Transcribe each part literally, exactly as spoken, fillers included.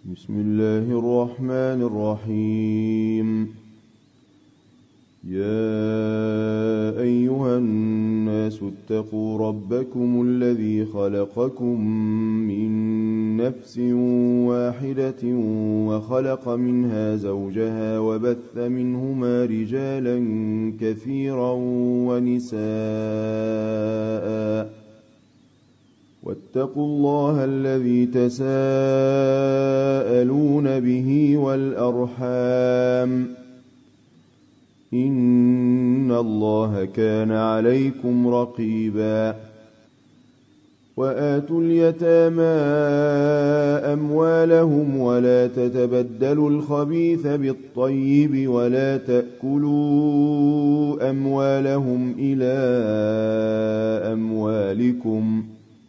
بسم الله الرحمن الرحيم. يا أيها الناس اتقوا ربكم الذي خلقكم من نفس واحدة وخلق منها زوجها وبث منهما رجالا كثيرا ونساء واتقوا الله الذي تساءلون به والأرحام إن الله كان عليكم رقيبا. وآتوا اليتامى أموالهم ولا تتبدلوا الخبيث بالطيب ولا تأكلوا أموالهم إلى أموالكم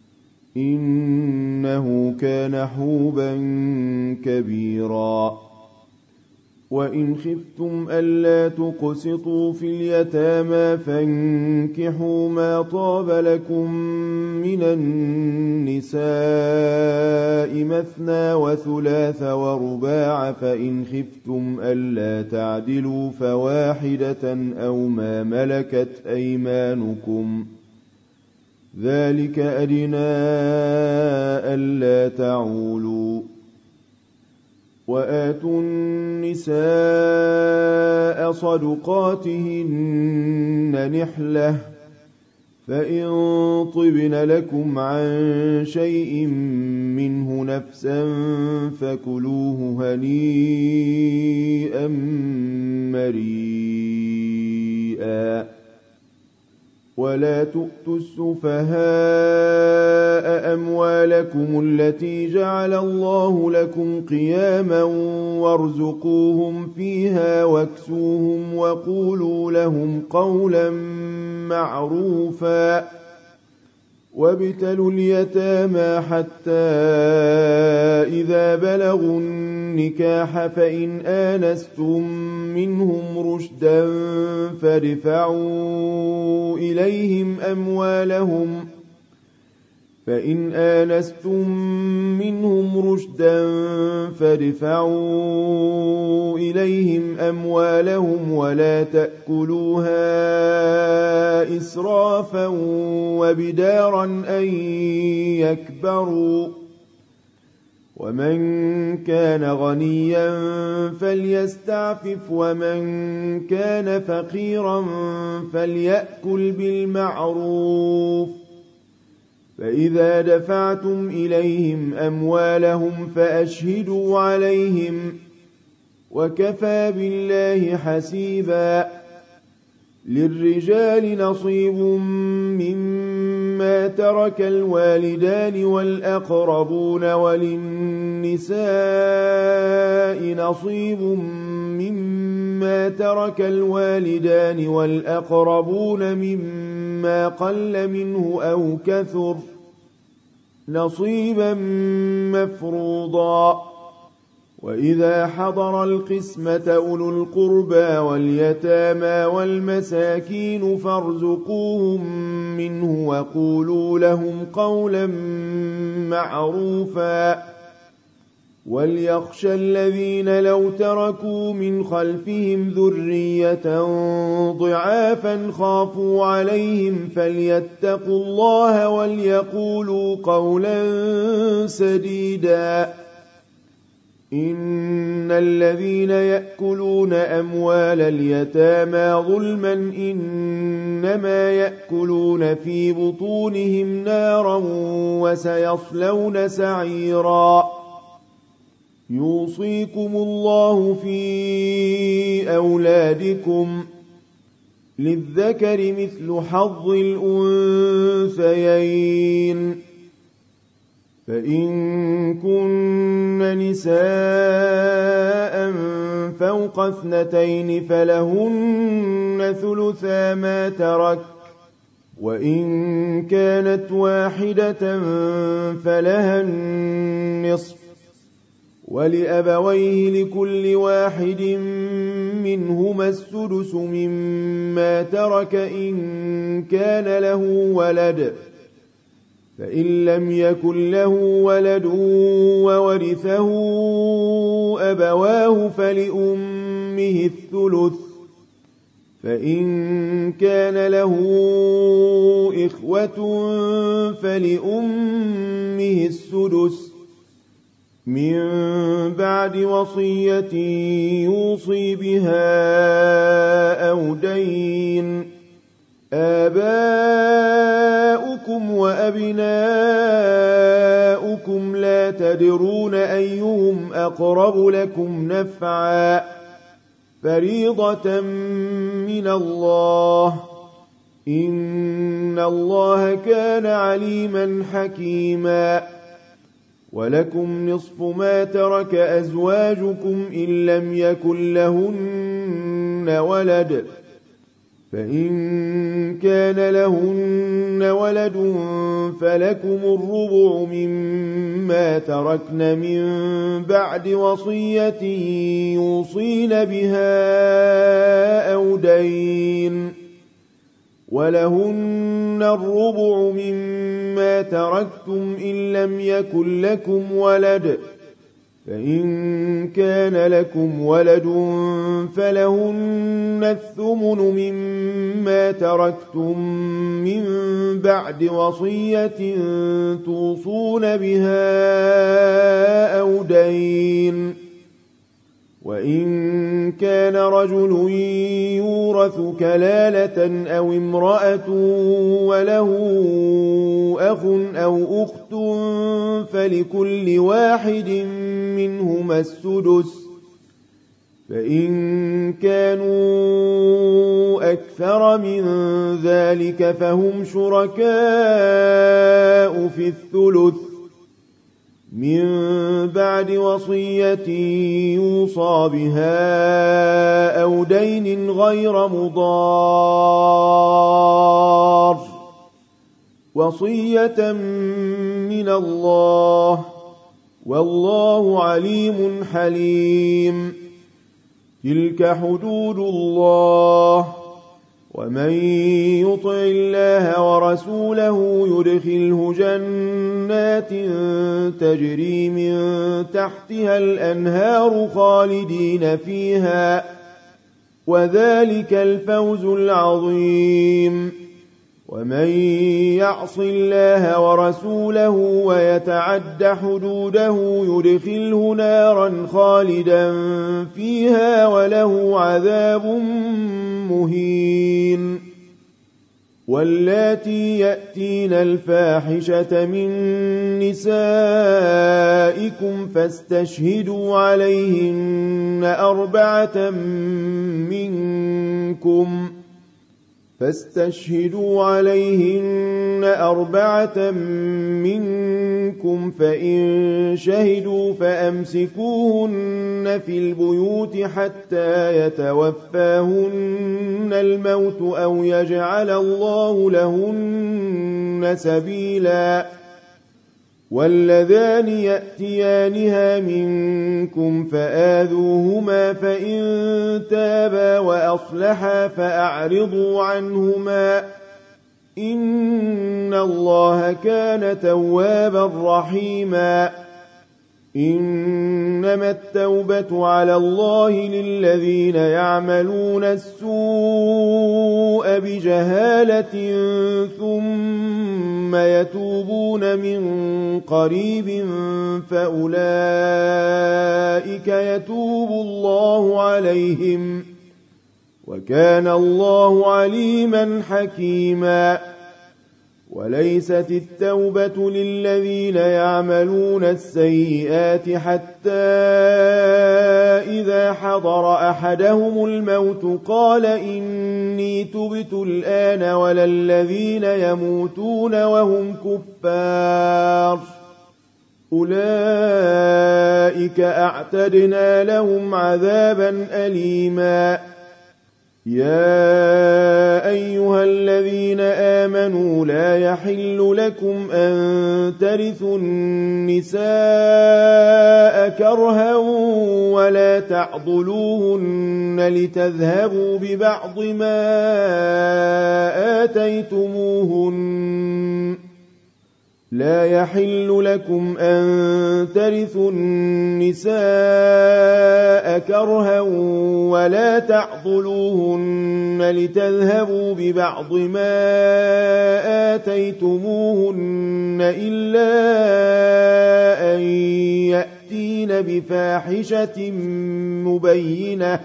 إنه كان حوبا كبيرا. وإن خفتم ألا تقسطوا في اليتامى فانكحوا ما طاب لكم من النساء مثنى وثلاث ورباع، فإن خفتم ألا تعدلوا فواحدة أو ما ملكت أيمانكم ذلك أدنى ألا تعولوا. وآتوا النساء صدقاتهن نحلة، فإن طبن لكم عن شيء منه نفسا فكلوه هنيئا مريئا. ولا تؤتوا السفهاء أموالكم التي جعل الله لكم قياما وارزقوهم فيها واكسوهم وقولوا لهم قولا معروفا. وابتلوا اليتامى حتى إذا بلغوا النكاح فإن آنستم منهم رشدا فادفعوا إليهم أموالهم فإن آنستم منهم رشدا فادفعوا إليهم أموالهم ولا تأكلوها إسرافا وبدارا أن يكبروا. ومن كان غنيا فليستعفف ومن كان فقيرا فليأكل بالمعروف. فإذا دفعتم إليهم أموالهم فأشهدوا عليهم وكفى بالله حسيبا. للرجال نصيب مما ترك الوالدان والأقربون وللنساء نصيب مما ترك الوالدان والأقربون مما قل منه أو كثر نصيبا مفروضا. وإذا حضر القسمة أولو القربى واليتامى والمساكين فارزقوهم منه وقولوا لهم قولا معروفا. وليخشى الذين لو تركوا من خلفهم ذرية ضعافا خافوا عليهم فليتقوا الله وليقولوا قولا سديدا. إن الذين يأكلون أموال اليتامى ظلما إنما يأكلون في بطونهم نارا وسيصلون سعيرا. يوصيكم الله في أولادكم للذكر مثل حظ الأنثيين. فإن كن نساء فوق اثنتين فلهن ثلثا ما ترك، وإن كانت واحدة فلها النصف، ولأبويه لكل واحد منهما السدس مما ترك إن كان له ولد، فإن لم يكن له ولد وورثه أبواه فلأمه الثلث، فإن كان له إخوة فلأمه السدس من بعد وصية يوصي بها أو دين. آباؤكم وأبناؤكم لا تدرون أيهم أقرب لكم نفعا، فريضة من الله، إن الله كان عليما حكيما. ولكم نصف ما ترك أزواجكم إن لم يكن لهن ولد، فإن كان لهن ولد فلكم الربع مما تركن من بعد وصية يوصين بها أو دين. ولهن الربع مما تركتم إن لم يكن لكم ولد، فإن كان لكم ولد فلهن الثمن مما تركتم من بعد وصية توصون بها أو دين. وإن كان رجل يورث كلالة أو امرأة وله أخ أو أخت فلكل واحد منهما السدس، فإن كانوا أكثر من ذلك فهم شركاء في الثلث من بعد وصية يوصى بها أو دين غير مضار، وصية من الله، والله عليم حليم. تلك حدود الله، ومن يطع الله ورسوله يدخله جنات تجري من تحتها الأنهار خالدين فيها، وذلك الفوز العظيم. ومن يعص الله ورسوله ويتعد حدوده يدخله نارا خالدا فيها وله عذاب مهين. واللاتي يأتين الفاحشة من نسائكم فاستشهدوا عليهن أربعة منكم فاستشهدوا عليهن أربعة منكم فإن شهدوا فأمسكوهن في البيوت حتى يتوفاهن الموت أو يجعل الله لهن سبيلا. واللذان يأتيانها منكم فآذوهما فإن تابا وأصلحا فأعرضوا عنهما، إن الله كان توابا رحيما. إنما التوبة على الله للذين يعملون السوء بجهالة ثم يتوبون من قريب فأولئك يتوب الله عليهم، وكان الله عليما حكيما. وليست التوبة للذين يعملون السيئات حتى إذا حضر أحدهم الموت قال إني تبت الآن، ولا الذين يموتون وهم كفار، أولئك أعتدنا لهم عذابا أليما. يا أيها الذين آمنوا لا يحل لكم أن ترثوا النساء كرها ولا تعضلوهن لتذهبوا ببعض ما آتيتموهن، لا يحل لكم أن ترثوا النساء كرها ولا تعضلوهن لتذهبوا ببعض ما آتيتموهن إلا أن يأتين بفاحشة مبينة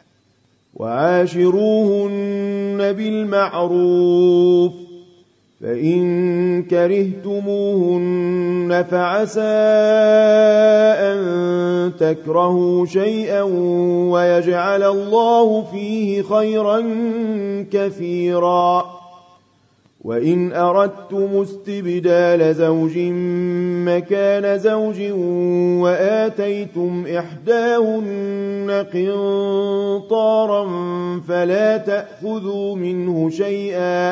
وعاشروهن بالمعروف فإن كرهتموهن فعسى أن تكرهوا شيئا ويجعل الله فيه خيرا كثيرا وإن أردتم استبدال زوج مكان زوج وآتيتم إحداهن قنطارا فلا تأخذوا منه شيئا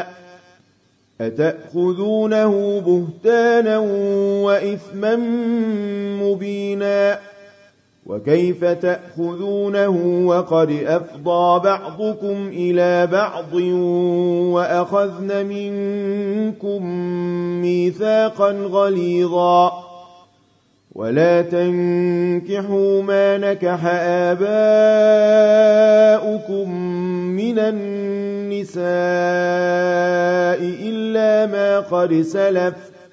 أتأخذونه بهتانا وإثما مبينا وكيف تأخذونه وقد أفضى بعضكم إلى بعض وأخذن منكم ميثاقا غليظا ولا تنكحوا ما نكح آباؤكم من النساء إلا ما قد سلف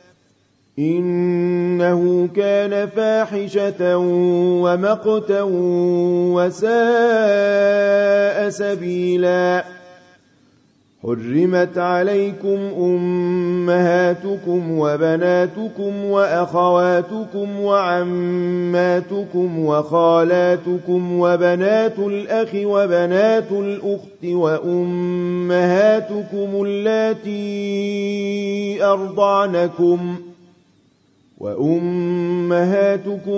إنه كان فاحشة ومقتا وساء سبيلا حرمت عليكم أمهاتكم وبناتكم وأخواتكم وعماتكم وخالاتكم وبنات الأخ وبنات الأخت وأمهاتكم اللاتي أرضعنكم وأمهاتكم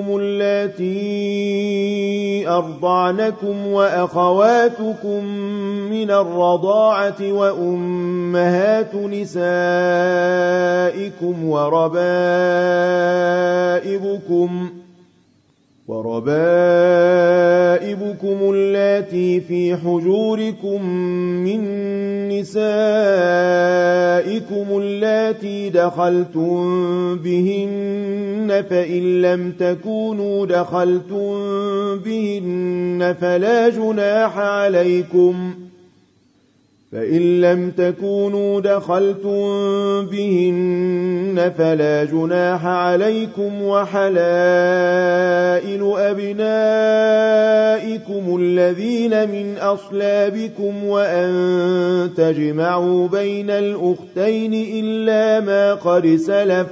اللاتي أرضعنكم وأخواتكم من الرضاعة وأمهات نسائكم وربائبكم وربائبكم اللاتي في حجوركم من نسائكم اللاتي دخلتم بهن فإن لم تكونوا دخلتم بهن فلا جناح عليكم فإن لم تكونوا دخلتم بهن فلا جناح عليكم وحلائل أبنائكم الذين من أصلابكم وأن تجمعوا بين الأختين إلا ما قد سلف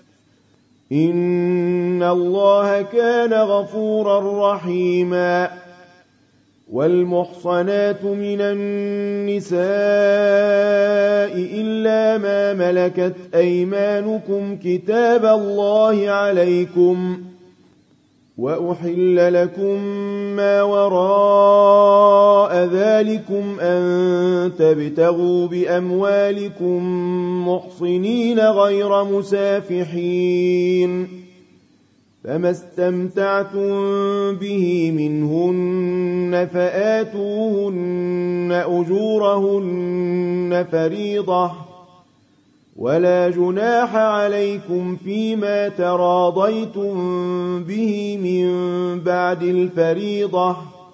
إن الله كان غفورا رحيما والمحصنات من النساء إلا ما ملكت أيمانكم كتاب الله عليكم وأحل لكم ما وراء ذلكم أن تبتغوا بأموالكم محصنين غير مسافحين فما استمتعتم به منهن فآتوهن أجورهن فريضة ولا جناح عليكم فيما تراضيتم به من بعد الفريضة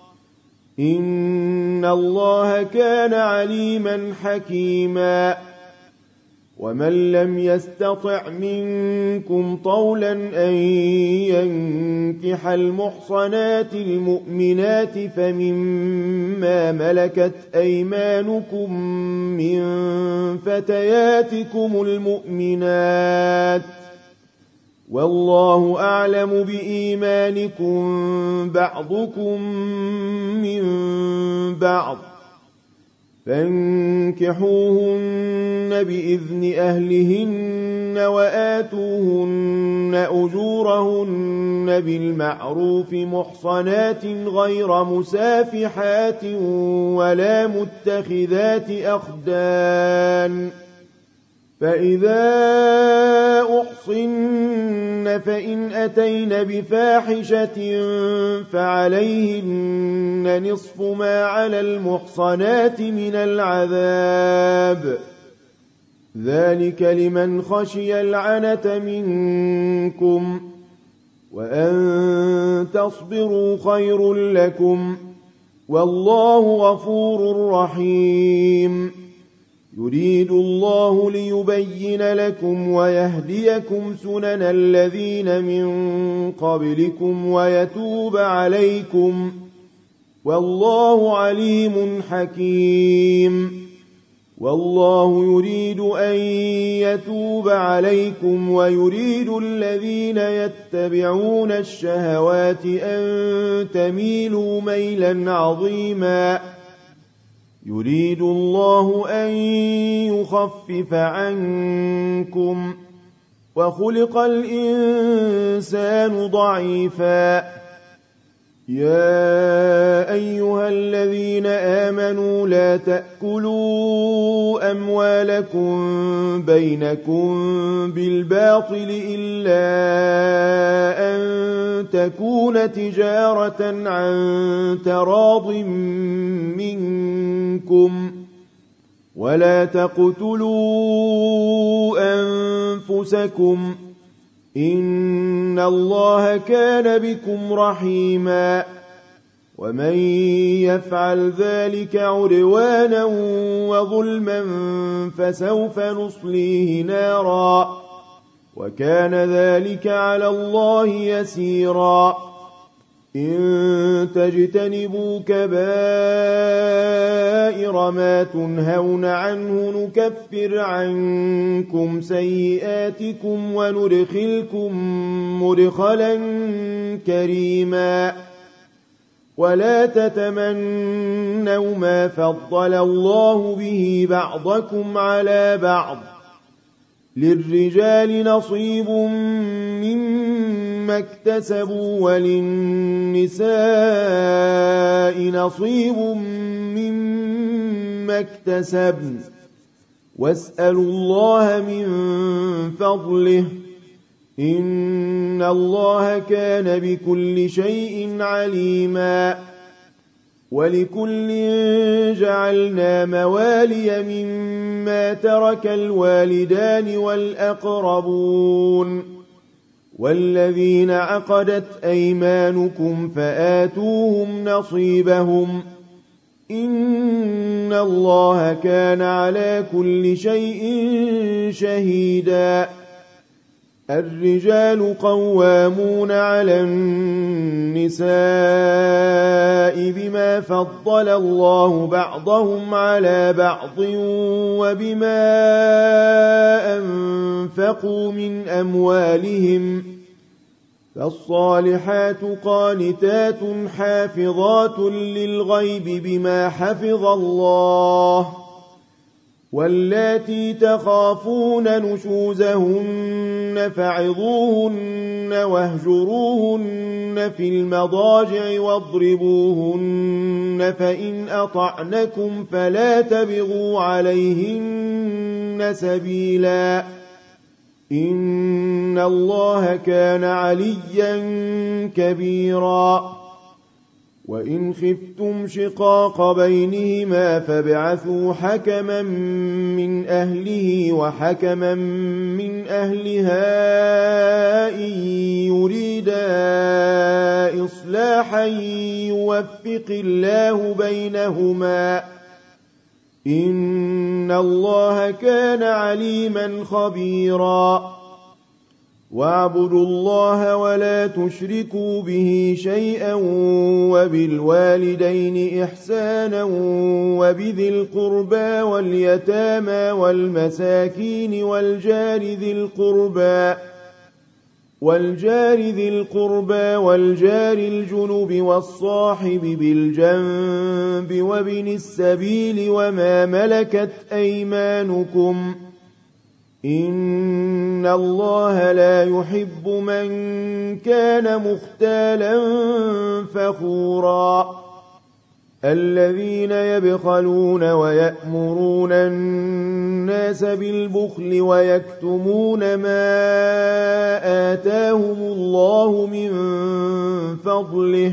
إن الله كان عليما حكيما ومن لم يستطع منكم طولا أن ينكح المحصنات المؤمنات فمما ملكت أيمانكم من فتياتكم المؤمنات والله أعلم بإيمانكم بعضكم من بعض فانكحوهن بإذن أهلهن وآتوهن أجورهن بالمعروف محصنات غير مسافحات ولا متخذات أخدان فإذا أحصن فإن أتين بفاحشة فعليهن نصف ما على المحصنات من العذاب ذلك لمن خشي العنة منكم وأن تصبروا خير لكم والله غفور رحيم يريد الله ليبين لكم ويهديكم سنن الذين من قبلكم ويتوب عليكم والله عليم حكيم والله يريد أن يتوب عليكم ويريد الذين يتبعون الشهوات أن تميلوا ميلا عظيما يريد الله أن يخفف عنكم وخلق الإنسان ضعيفا يا أيها الذين آمنوا لا تأكلوا أموالكم بينكم بالباطل إلا أن تكون تجارة عن تراض منكم ولا تقتلوا أنفسكم إن الله كان بكم رحيما ومن يفعل ذلك عدوانا وظلما فسوف نصليه نارا وكان ذلك على الله يسيرا إن تجتنبوا كبائر ما تنهون عنه نكفر عنكم سيئاتكم وندخلكم مدخلا كريما ولا تتمنوا ما فضل الله به بعضكم على بعض للرجال نصيب مما اكتسبوا وللنساء نصيب مما اكتسبن واسألوا الله من فضله إن الله كان بكل شيء عليما ولكل جعلنا موالي مما ترك الوالدان والأقربون والذين عقدت أيمانكم فآتوهم نصيبهم إن الله كان على كل شيء شهيدا الرجال قوامون على النساء بما فضل الله بعضهم على بعض وبما أنفقوا من أموالهم فالصالحات قانتات حافظات للغيب بما حفظ الله واللاتي تخافون نشوزهن فعظوهن واهجروهن في المضاجع واضربوهن فإن أطعنكم فلا تبغوا عليهن سبيلا إن الله كان عليا كبيرا وإن خفتم شقاق بينهما فابعثوا حكما من أهله وحكما من أهلها إن يريدا إصلاحا يوفق الله بينهما إن الله كان عليما خبيرا واعبدوا الله ولا تشركوا به شيئا وبالوالدين إحسانا وبذي القربى واليتامى والمساكين والجار ذي القربى والجار ذي القربى والجار الجنب والصاحب بالجنب وابن السبيل وما ملكت أيمانكم إن الله لا يحب من كان مختالا فخورا الذين يبخلون ويأمرون الناس بالبخل ويكتمون ما آتاهم الله من فضله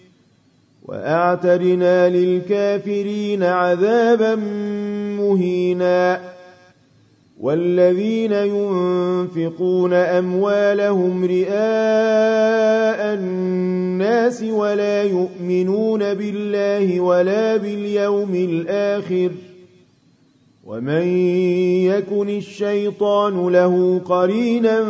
وأعتدنا للكافرين عذابا مهينا والذين ينفقون أموالهم رئاء الناس ولا يؤمنون بالله ولا باليوم الآخر ومن يكن الشيطان له قرينا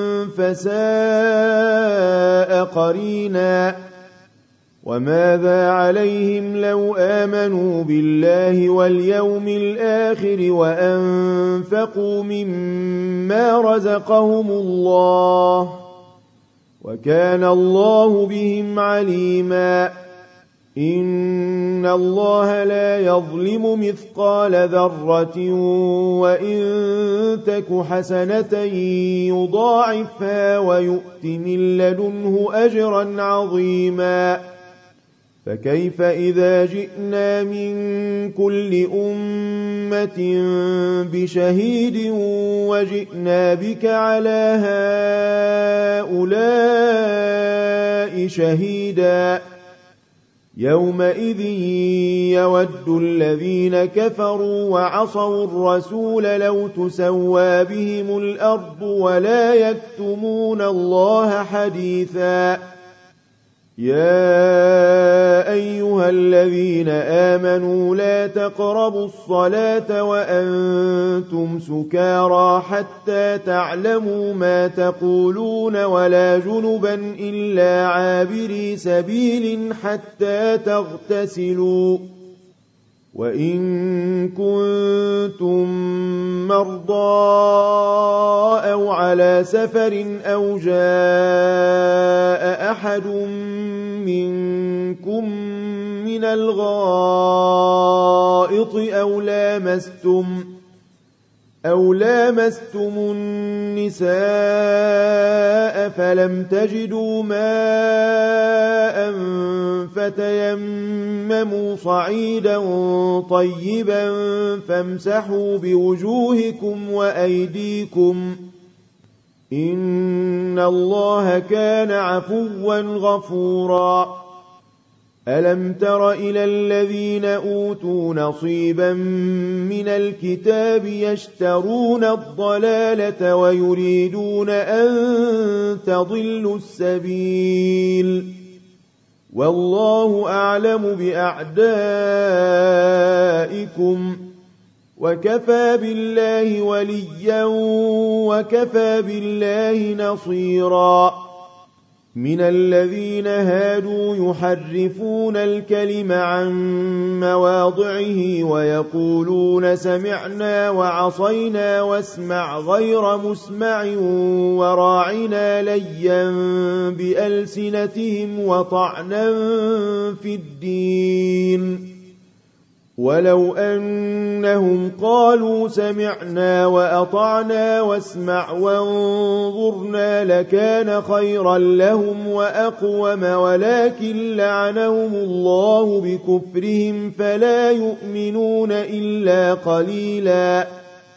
فساء قرينا وماذا عليهم لو آمنوا بالله واليوم الآخر وأنفقوا مما رزقهم الله وكان الله بهم عليما إن الله لا يظلم مثقال ذرة وإن تك حسنة يضاعفها ويؤت من لدنه أجرا عظيما فكيف إذا جئنا من كل أمة بشهيد وجئنا بك على هؤلاء شهيدا يومئذ يود الذين كفروا وعصوا الرسول لو تسوى بهم الأرض ولا يكتمون الله حديثا يا أيها الذين آمنوا لا تقربوا الصلاة وأنتم سكارى حتى تعلموا ما تقولون ولا جنبا إلا عابري سبيل حتى تغتسلوا وإن كنتم مرضى أو على سفر أو جاء أحد منكم من الغائط أو لامستم أو لامستم النساء فلم تجدوا ماء فتيمموا صعيدا طيبا فامسحوا بوجوهكم وأيديكم إن الله كان عفوا غفورا ألم تر إلى الذين أوتوا نصيبا من الكتاب يشترون الضلالة ويريدون أن تضلوا السبيل والله أعلم بأعدائكم وكفى بالله وليا وكفى بالله نصيرا من الذين هادوا يحرفون الكلم عن مواضعه ويقولون سمعنا وعصينا واسمع غير مسمع وراعنا ليا بألسنتهم وطعنا في الدين ولو أنهم قالوا سمعنا وأطعنا واسمع وانظرنا لكان خيرا لهم وأقوم ولكن لعنهم الله بكفرهم فلا يؤمنون إلا قليلا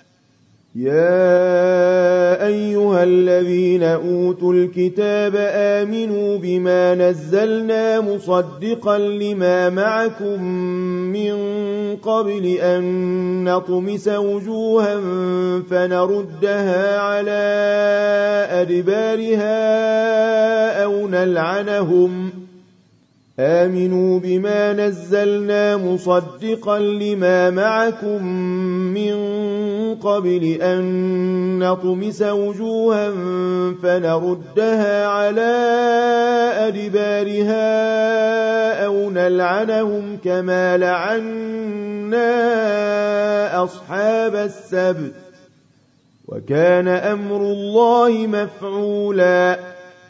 يا أيها الذين أوتوا الكتاب آمنوا بما نزلنا مصدقا لما معكم من قبل أن نطمس وجوها فنردها على أدبارها أو نلعنهم آمنوا بما نزلنا مصدقا لما معكم من قبل أن نطمس وجوها فنردها على أدبارها أو نلعنهم كما لعنا أصحاب السبت وكان أمر الله مفعولا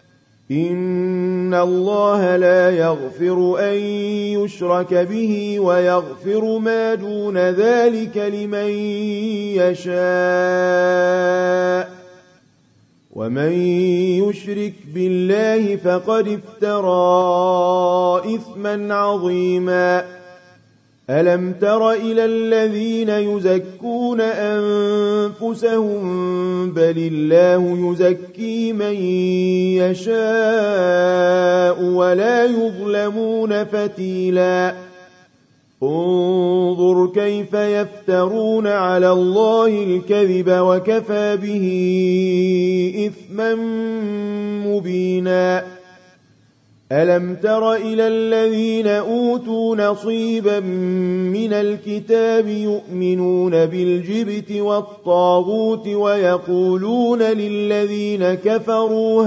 إن الله لا يغفر أن يشرك به ويغفر ما دون ذلك لمن يشاء ومن يشرك بالله فقد افترى إثما عظيما ألم تر إلى الذين يزكون أنفسهم بل الله يزكي من يشاء ولا يظلمون فتيلا انظر كيف يفترون على الله الكذب وكفى به إثما مبينا ألم تر إلى الذين أوتوا نصيبا من الكتاب يؤمنون بالجبت والطاغوت ويقولون للذين كفروا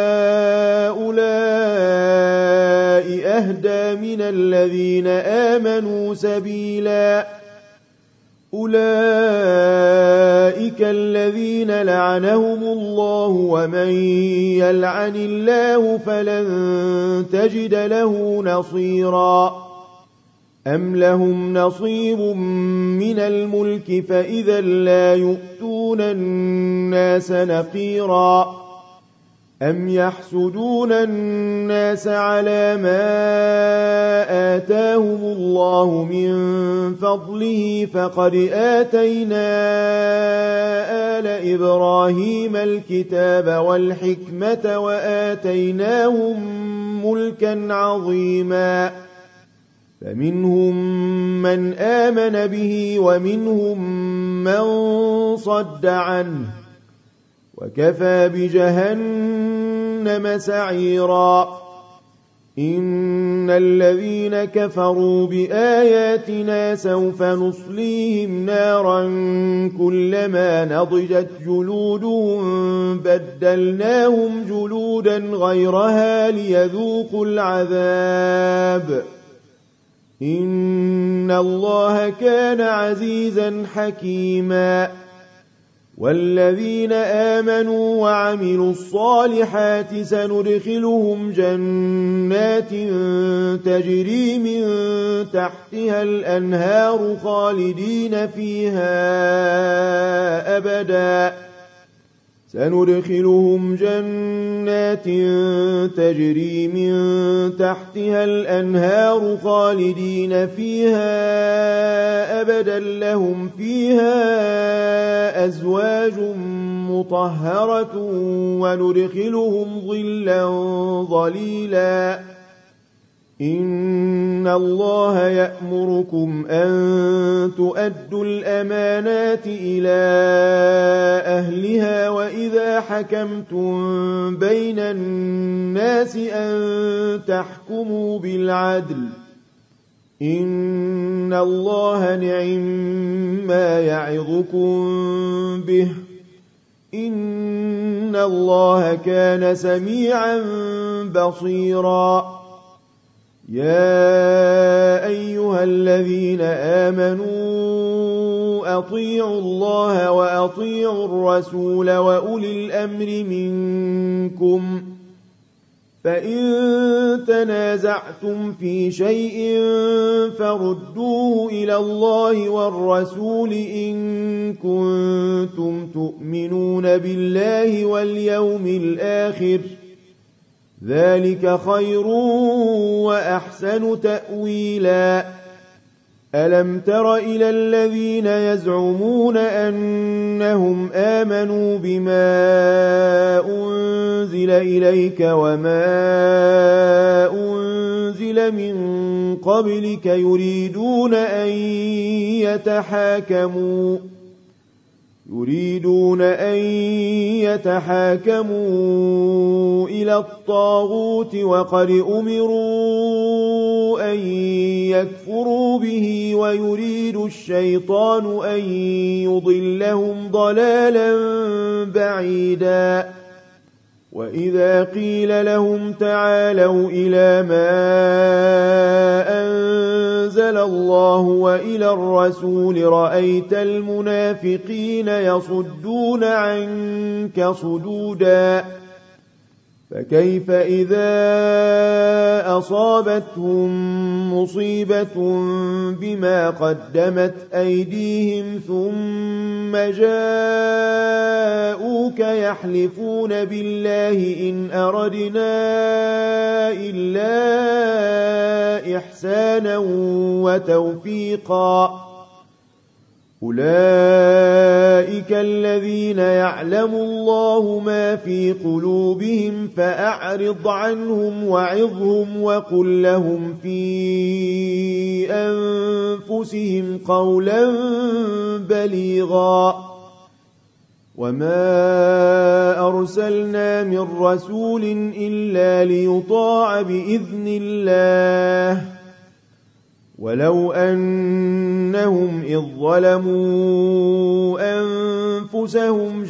هؤلاء أهدى من الذين آمنوا سبيلا أولئك الذين لعنهم الله ومن يلعن الله فلن تجد له نصيرا أم لهم نصيب من الملك فإذا لا يؤتون الناس نقيرا أم يحسدون الناس على ما آتاهم الله من فضله فقد آتينا آل إبراهيم الكتاب والحكمة وآتيناهم ملكا عظيما فمنهم من آمن به ومنهم من صد عنه وكفى بجهنم سعيرا إن الذين كفروا بآياتنا سوف نصليهم نارا كلما نضجت جلودهم بدلناهم جلودا غيرها ليذوقوا العذاب إن الله كان عزيزا حكيما والذين آمنوا وعملوا الصالحات سندخلهم جنات تجري من تحتها الأنهار خالدين فيها أبدا سندخلهم جنات تجري من تحتها الأنهار خالدين فيها أبدا لهم فيها أزواج مطهرة وندخلهم ظلا ظليلا إن الله يأمركم أن تؤدوا الأمانات إلى أهلها وإذا حكمتم بين الناس أن تحكموا بالعدل إن الله نعم ما يعظكم به إن الله كان سميعا بصيرا يا أيها الذين آمنوا أطيعوا الله وأطيعوا الرسول وأولي الأمر منكم فإن تنازعتم في شيء فردوه إلى الله والرسول إن كنتم تؤمنون بالله واليوم الآخر ذلك خير وأحسن تأويلا ألم تر إلى الذين يزعمون أنهم آمنوا بما أنزل إليك وما أنزل من قبلك يريدون أن يتحاكموا يريدون أن يتحاكموا إلى الطاغوت وقد أمروا أن يكفروا به ويريد الشيطان أن يضلهم ضلالا بعيدا وإذا قيل لهم تعالوا إلى ما أنزل الله وإلى الرسول رأيت المنافقين يصدون عنك صدودا فكيف إذا أصابتهم مصيبة بما قدمت أيديهم ثم جاءوك يحلفون بالله إن أردنا إلا إحسانا وتوفيقا أولئك الذين يعلم الله ما في قلوبهم فأعرض عنهم وعظهم وقل لهم في أنفسهم قولا بليغا وما أرسلنا من رسول إلا ليطاع بإذن الله ولو أنهم إذ ظلموا أنفسهم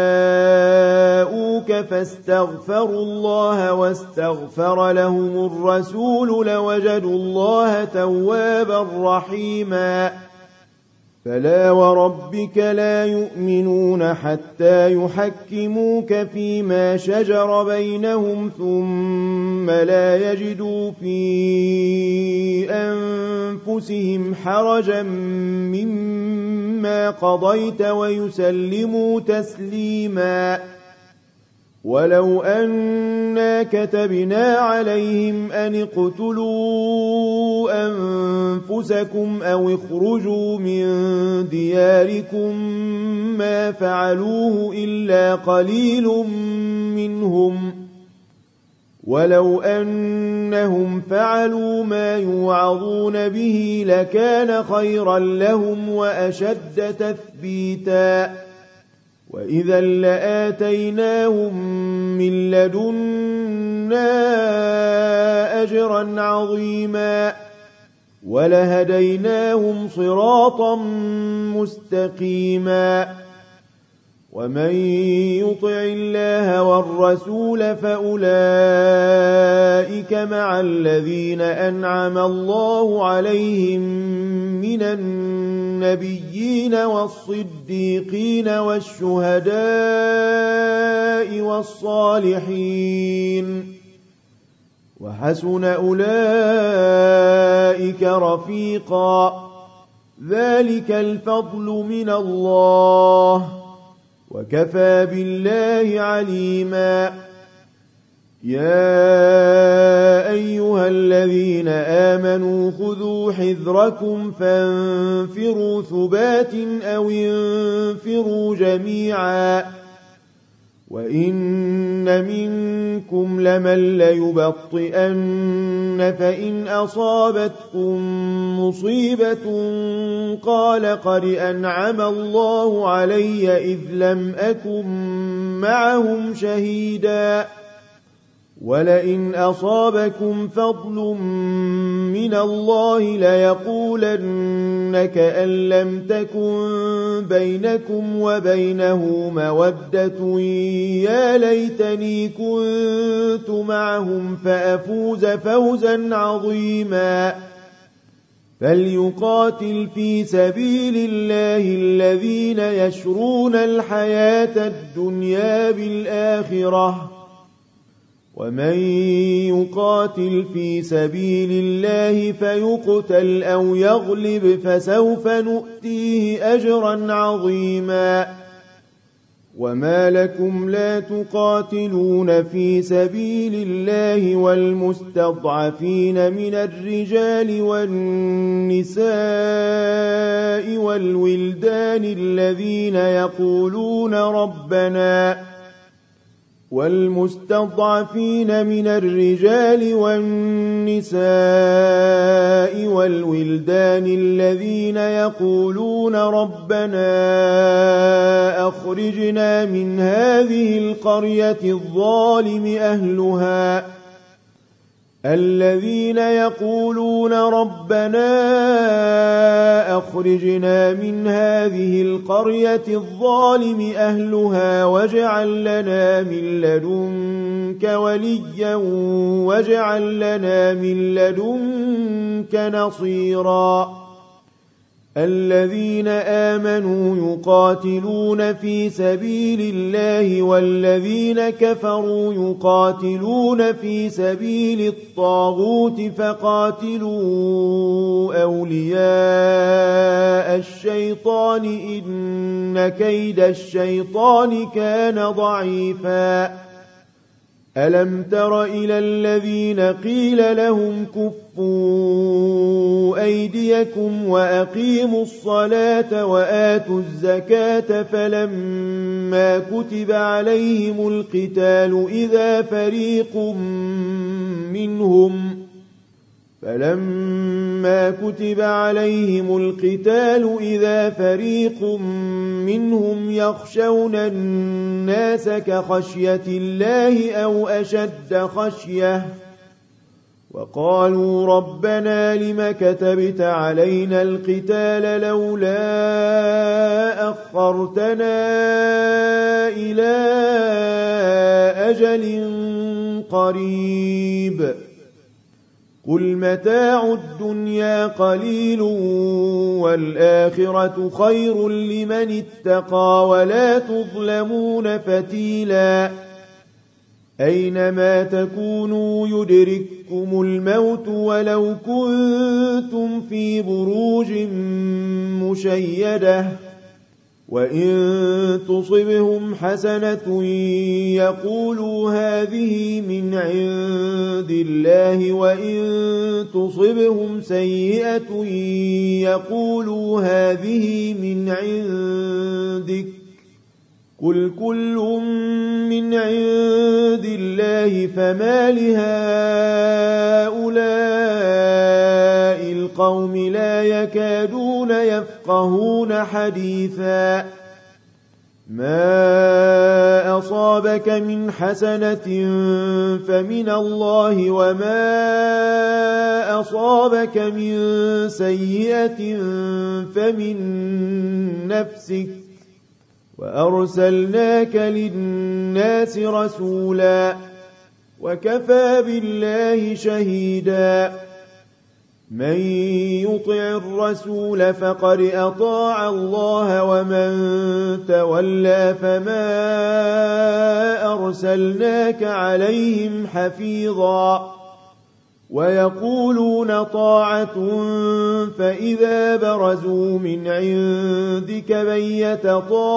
جاءوك فاستغفروا الله واستغفر لهم الرسول لوجدوا الله توابا رحيما فلا وربك لا يؤمنون حتى يحكموك فيما شجر بينهم ثم لا يجدوا في أنفسهم حرجا مما قضيت ويسلموا تسليما ولو أنا كتبنا عليهم أن اقتلوا أنفسكم أو اخرجوا من دياركم ما فعلوه إلا قليل منهم ولو أنهم فعلوا ما يوعظون به لكان خيرا لهم وأشد تثبيتا وإذا لآتيناهم من لدنا أجرا عظيما ولهديناهم صراطا مستقيما ومن يطع الله والرسول فأولئك مع الذين أنعم الله عليهم من النبيين والصديقين والشهداء والصالحين وحسن أولئك رفيقا ذلك الفضل من الله وكفى بالله عليما يا أيها الذين آمنوا خذوا حذركم فانفروا ثبات أو انفروا جميعا وإن منكم لمن ليبطئن فإن أصابتكم مصيبة قال قد أنعم الله علي إذ لم أكن معهم شهيدا ولئن أصابكم فضل من الله ليقولن كأن لم تكن بينكم وبينه مودة يا ليتني كنت معهم فأفوز فوزا عظيما فليقاتل في سبيل الله الذين يشرون الحياة الدنيا بالآخرة ومن يقاتل في سبيل الله فيقتل أو يغلب فسوف نؤتيه أجرا عظيما وما لكم لا تقاتلون في سبيل الله والمستضعفين من الرجال والنساء والولدان الذين يقولون ربنا والمستضعفين من الرجال والنساء والولدان الذين يقولون ربنا أخرجنا من هذه القرية الظالم أهلها الذين يقولون ربنا أخرجنا من هذه القرية الظالم أهلها واجعل لنا من لدنك وليا واجعل لنا من لدنك نصيرا الذين آمنوا يقاتلون في سبيل الله والذين كفروا يقاتلون في سبيل الطاغوت فقاتلوا أولياء الشيطان إن كيد الشيطان كان ضعيفا ألم تر إلى الذين قيل لهم كفوا غُلُّوا أَيْدِيَكُمْ وَأَقِيمُوا الصَّلَاةَ وَآتُوا الزَّكَاةَ فَلَمَّا كُتِبَ عَلَيْهِمُ الْقِتَالُ إِذَا فَرِيقٌ مِّنْهُمْ فَلَمَّا كُتِبَ عَلَيْهِمُ الْقِتَالُ إِذَا فَرِيقٌ مِّنْهُمْ يَخْشَوْنَ النَّاسَ كَخَشْيَةِ اللَّهِ أَوْ أَشَدَّ خَشْيَةً وَقَالُوا رَبَّنَا لِمَ كَتَبْتَ عَلَيْنَا الْقِتَالَ لَوْلَا أَخَّرْتَنَا إِلَىٰ أَجَلٍ قَرِيبٍ قُلْ مَتَاعُ الدُّنْيَا قَلِيلٌ وَالْآخِرَةُ خَيْرٌ لِّمَنِ اتَّقَىٰ وَلَا تُظْلَمُونَ فَتِيلًا أَيْنَمَا تَكُونُوا يُدْرِككُّمُ الْمَوْتُ وَلَوْ كُنتُمْ فِي بُرُوجٍ مُّشَيَّدَةٍ وَإِن تُصِبْهُمْ حَسَنَةٌ يَقُولُوا هَٰذِهِ مِنْ عِندِ اللَّهِ وَإِن تُصِبْهُمْ سَيِّئَةٌ يَقُولُوا هَٰذِهِ مِنْ عِندِكَ قُلْ كُلٌّ مِّنْ عِندِ اللَّهِ فَمَا لِهَٰؤُلَاءِ الْقَوْمِ لَا يَكَادُونَ يَفْقَهُونَ حَدِيثًا مَا أَصَابَكَ مِنْ حَسَنَةٍ فَمِنَ اللَّهِ وَمَا أَصَابَكَ مِنْ سَيِّئَةٍ فَمِنْ نَفْسِكَ وَأَرْسَلْنَاكَ لِلنَّاسِ رَسُولًا وَكَفَى بِاللَّهِ شَهِيدًا مَنْ يُطِعِ الرَّسُولَ فَقَدْ أَطَاعَ اللَّهَ وَمَنْ تَوَلَّى فَمَا أَرْسَلْنَاكَ عَلَيْهِمْ حَفِيظًا وَيَقُولُونَ طَاعَةٌ فَإِذَا بَرَزُوا مِنْ عِندِكَ بَيَّتَ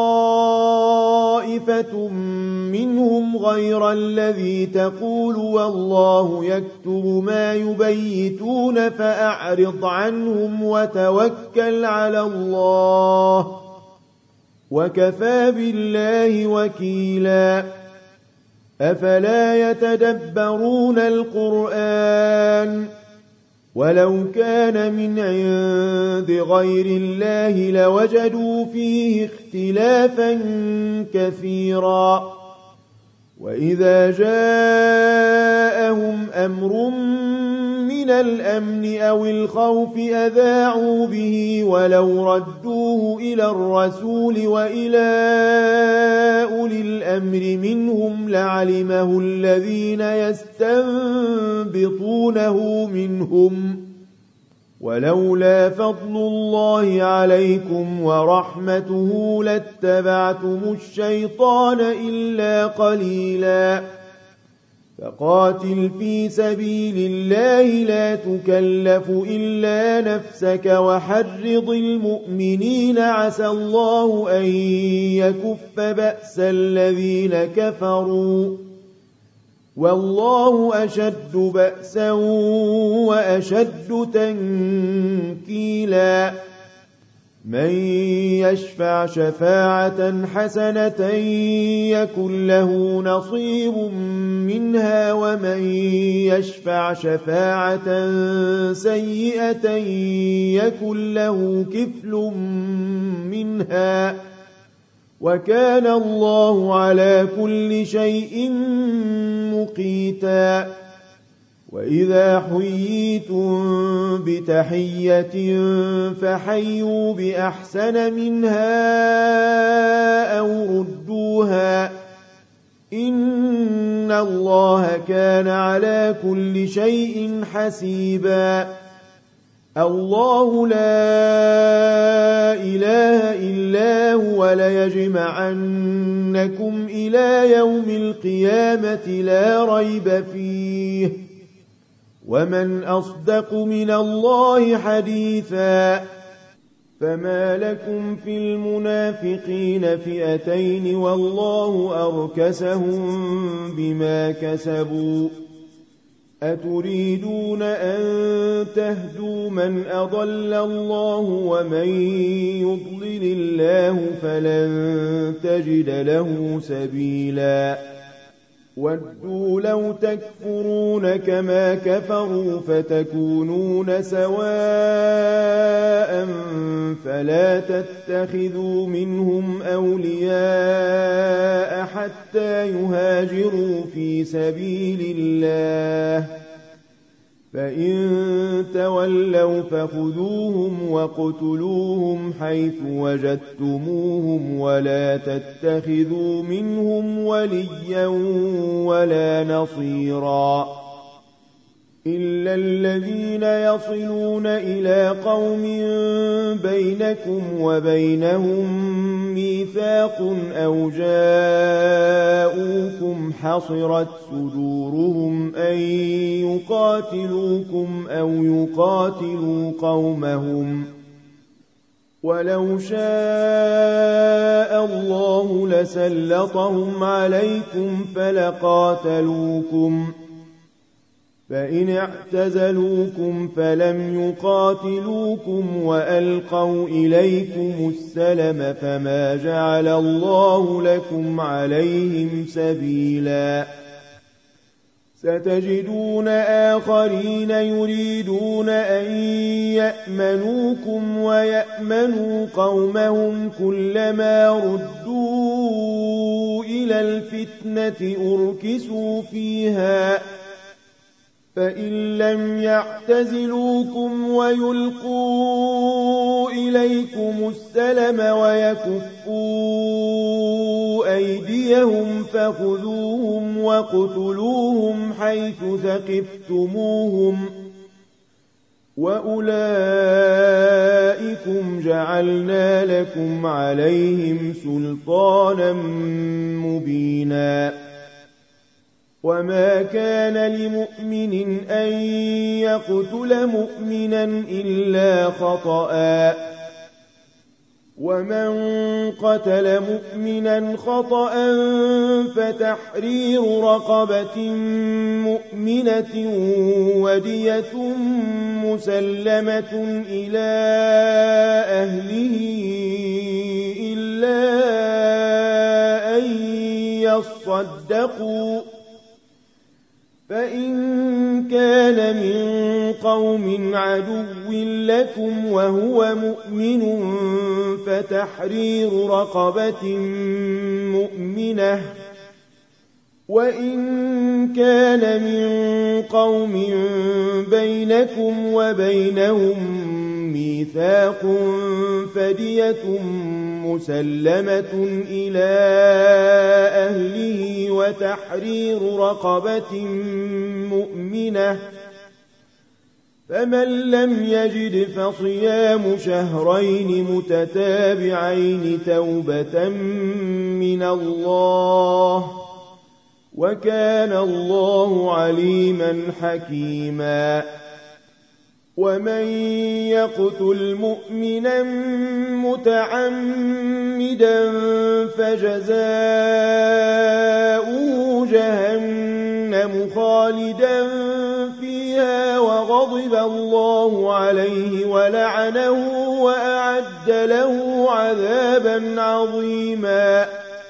طَائِفَةٌ مِّنْهُمْ غَيْرَ الَّذِي تَقُولُ وَاللَّهُ يَكْتُبُ مَا يُبَيِّتُونَ فَأَعْرِضْ عَنْهُمْ وَتَوَكَّلْ عَلَى اللَّهِ وَكَفَى بِاللَّهِ وَكِيلًا أَفَلَا يَتَدَبَّرُونَ الْقُرْآنَ وَلَوْ كَانَ مِنْ عِندِ غَيْرِ اللَّهِ لَوَجَدُوا فِيهِ اخْتِلَافًا كَثِيرًا وَإِذَا جَاءَهُمْ أَمْرٌ مِّنَ الْأَمْنِ أَوِ الْخَوْفِ أَذَاعُوا بِهِ وَلَوْ رَدُّوهُ إِلَى الرَّسُولِ وَإِلَى أُولِي الْأَمْرِ مِنْهُمْ لَعَلِمَهُ الَّذِينَ يَسْتَنبِطُونَهُ مِنْهُمْ وَلَوْلَا فَضْلُ اللَّهِ عَلَيْكُمْ وَرَحْمَتُهُ لَاتَّبَعْتُمُ الشَّيْطَانَ إِلَّا قَلِيلًا فَقَاتِلْ فِي سَبِيلِ اللَّهِ لَا تُكَلَّفُ إِلَّا نَفْسَكَ وَحَرِّضِ الْمُؤْمِنِينَ عَسَى اللَّهُ أَن يَكُفَّ بَأْسَ الَّذِينَ كَفَرُوا وَاللَّهُ أَشَدُّ بَأْسًا وَأَشَدُّ تَنكِيلًا مَنْ يَشْفَعْ شَفَاعَةً حَسَنَةً يَكُنْ لَهُ نَصِيبٌ مِنْهَا وَمَنْ يَشْفَعْ شَفَاعَةً سَيِّئَةً يَكُنْ لَهُ كِفْلٌ مِنْهَا وَكَانَ اللَّهُ عَلَى كُلِّ شَيْءٍ مُقِيتًا وَإِذَا حُيِّيتُم بِتَحِيَّةٍ فَحَيُّوا بِأَحْسَنَ مِنْهَا أَوْ رُدُّوهَا إِنَّ اللَّهَ كَانَ عَلَى كُلِّ شَيْءٍ حَسِيبًا اللَّهُ لَا إِلَٰهَ إِلَّا هُوَ لَيَجْمَعَنَّكُمْ إِلَىٰ يَوْمِ الْقِيَامَةِ لَا رَيْبَ فِيهِ وَمَنْ أَصْدَقُ مِنَ اللَّهِ حَدِيثًا فَمَا لَكُمْ فِي الْمُنَافِقِينَ فِئَتَيْنِ وَاللَّهُ أَرْكَسَهُم بِمَا كَسَبُوا أتريدون أن تهدوا من أضل الله ومن يضلل الله فلن تجد له سبيلا ودوا لو تكفرون كما كفروا فتكونون سواء فلا تتخذوا منهم أولياء حتى يهاجروا في سبيل الله فإن تولوا فخذوهم وقتلوهم حيث وجدتموهم ولا تتخذوا منهم وليا ولا نصيرا إلا الذين يصلون إلى قوم بينكم وبينهم ميثاق أو جاءوكم حصرت صدورهم أن يقاتلوكم أو يقاتلوا قومهم ولو شاء الله لسلطهم عليكم فلقاتلوكم فإن اعتزلوكم فلم يقاتلوكم وألقوا إليكم السلم فما جعل الله لكم عليهم سبيلا ستجدون آخرين يريدون أن يأمنوكم ويأمنوا قومهم كلما ردوا إلى الفتنة أركسوا فيها فإن لم يعتزلوكم ويلقوا إليكم السلم ويكفوا أيديهم فخذوهم وقتلوهم حيث ثقفتموهم وأولئكم جعلنا لكم عليهم سلطانا مبينا وما كان لمؤمن أن يقتل مؤمنا إلا خطأ ومن قتل مؤمنا خطأ فتحرير رقبة مؤمنة ودية مسلمة إلى أهله إلا أن يصدقوا فإن كان من قوم عدو لكم وهو مؤمن فتحرير رقبة مؤمنة وإن كان من قوم بينكم وبينهم ميثاق فدية مسلمة إلى أهله وتحرير رقبة مؤمنة فمن لم يجد فصيام شهرين متتابعين توبة من الله وكان الله عليما حكيما ومن يقتل مؤمنا متعمدا فجزاؤه جهنم خالدا فيها وغضب الله عليه ولعنه وأعد له عذابا عظيما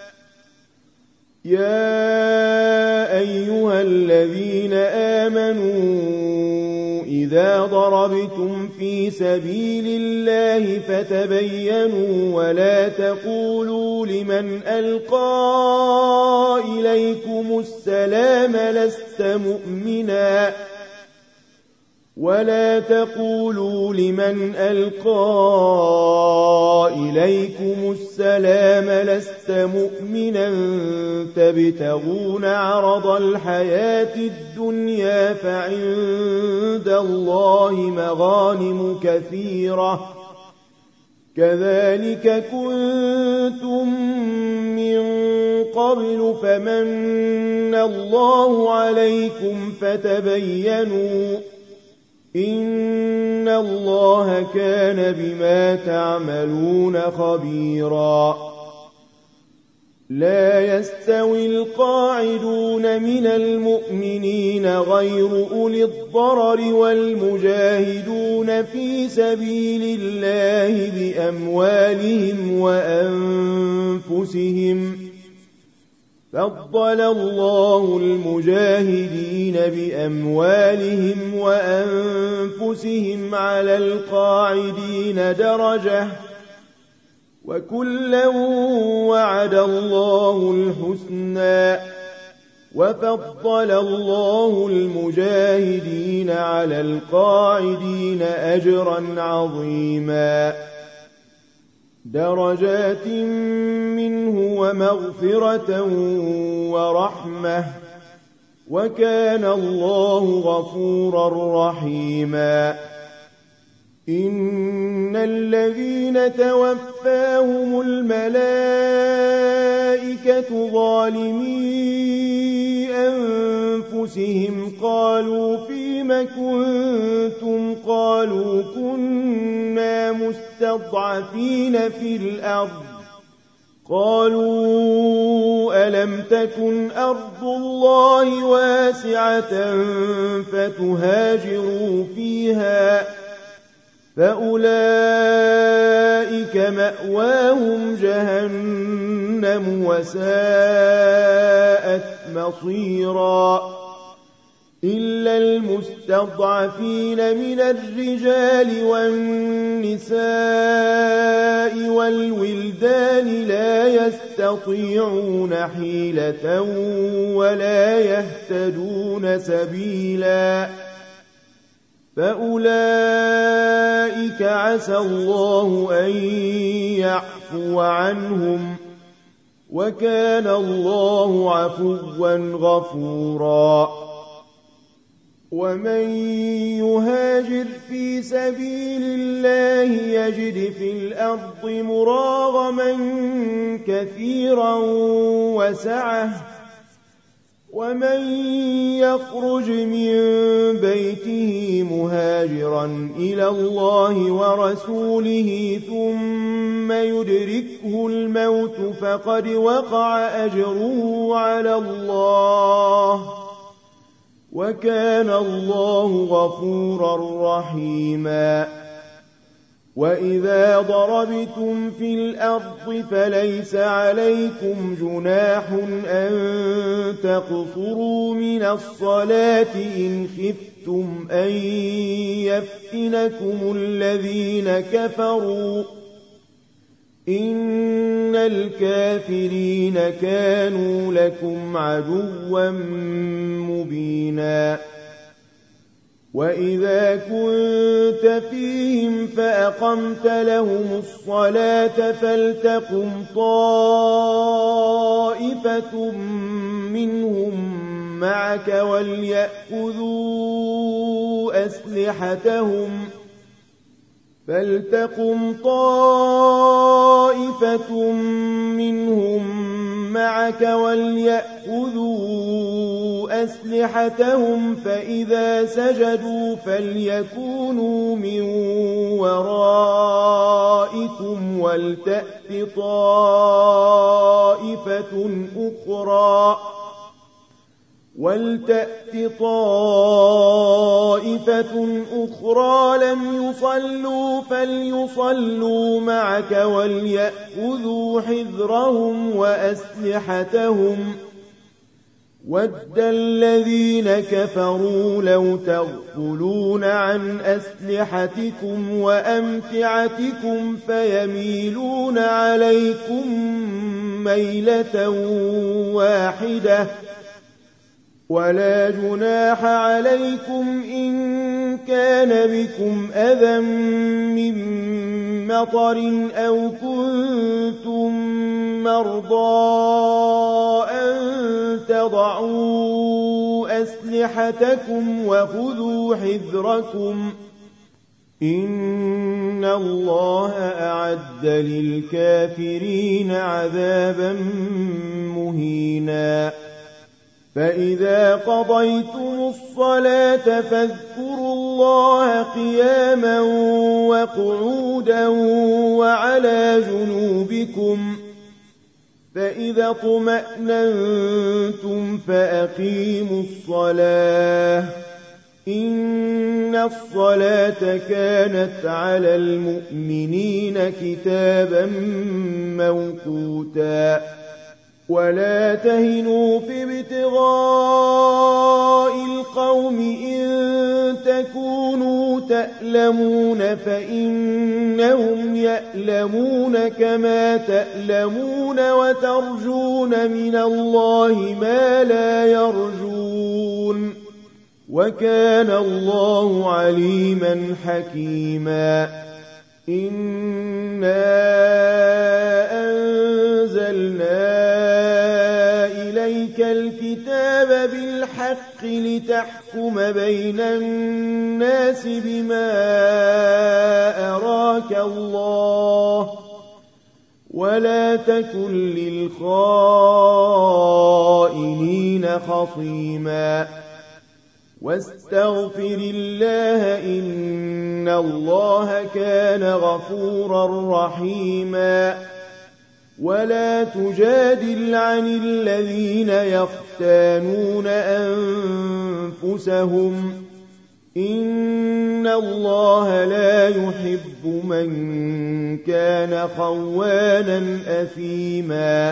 يا أيها الذين آمنوا إذا ضربتم في سبيل الله فتبينوا ولا تقولوا لمن ألقى إليكم السلام لست مؤمنا ولا تقولوا لمن ألقى إليكم السلام لست مؤمنا تبتغون عرض الحياة الدنيا فعند الله مغانم كثيرة كذلك كنتم من قبل فمن الله عليكم فتبينوا إن الله كان بما تعملون خبيرا لا يستوي القاعدون من المؤمنين غير أولي الضرر والمجاهدون في سبيل الله بأموالهم وأنفسهم. فضل الله المجاهدين بأموالهم وأنفسهم على القاعدين درجة، وكلا وعد الله الحسنى. وفضل الله المجاهدين على القاعدين أجرا عظيما، درجات منه ومغفرة ورحمة، وكان الله غفورا رحيما. إن الذين توفاهم الملائكة ظالمي أنفسهم قالوا فيم كنتم؟ قالوا كنا مستضعفين في الأرض. قالوا ألم تكن أرض الله واسعة فتهاجروا فيها؟ فأولئك مأواهم جهنم وساءت مصيرا. إلا المستضعفين من الرجال والنساء والولدان لا يستطيعون حيلة ولا يهتدون سبيلا، فأولئك عسى الله أن يعفو عنهم، وكان الله عفوا غفورا. ومن يهاجر في سبيل الله يجد في الأرض مراغما كثيرا وسعة، ومن يخرج من بيته مهاجرا إلى الله ورسوله ثم يدركه الموت فقد وقع أجره على الله، وكان الله غفورا رحيما. وإذا ضربتم في الأرض فليس عليكم جناح أن تقصروا من الصلاة إن خفتم أن يفتنكم الذين كفروا، إن الكافرين كانوا لكم عدوا مبينا. وإذا كنت فيهم فأقمت لهم الصلاة فلتقم طائفة منهم معك وليأخذوا أسلحتهم فلتقم طائفة منهم معك وليأخذوا أسلحتهم فإذا سجدوا فليكونوا من ورائكم ولتأت طائفة أخرى ولتأت طائفة أخرى لم يصلوا فليصلوا معك وليأخذوا حذرهم وأسلحتهم. وَدَّ الَّذِينَ كَفَرُوا لَوْ تَغْفُلُونَ عَنْ أَسْلِحَتِكُمْ وَأَمْتِعَتِكُمْ فَيَمِيلُونَ عَلَيْكُمْ مَيْلَةً وَاحِدَةً وَلَا جُنَاحَ عَلَيْكُمْ إِن كَانَ بِكُمْ أَذًى مِّن مَّطَرٍ أَوْ كُنتُم مَّرْضَىٰ أَن تَضَعُوا أَسْلِحَتَكُمْ وَخُذُوا حِذْرَكُمْ إِنَّ اللَّهَ أَعَدَّ لِلْكَافِرِينَ عَذَابًا مُّهِينًا. فإذا قضيتم الصلاة فاذكروا الله قياما وقعودا وعلى جنوبكم فإذا اطمأننتم فأقيموا الصلاة إن الصلاة كانت على المؤمنين كتابا موقوتا ولا تهنوا في ابتغاء القوم إن تكونوا تألمون فإنهم يألمون كما تألمون وترجون من الله ما لا يرجون وكان الله عليما حكيما إنا أنزلنا إليك الكتاب بالحق لتحكم بين الناس بما أراك الله ولا تكن للخائنين خصيما واستغفر الله إن الله كان غفورا رحيما ولا تجادل عن الذين يختانون أنفسهم إن الله لا يحب من كان خوانا أثيما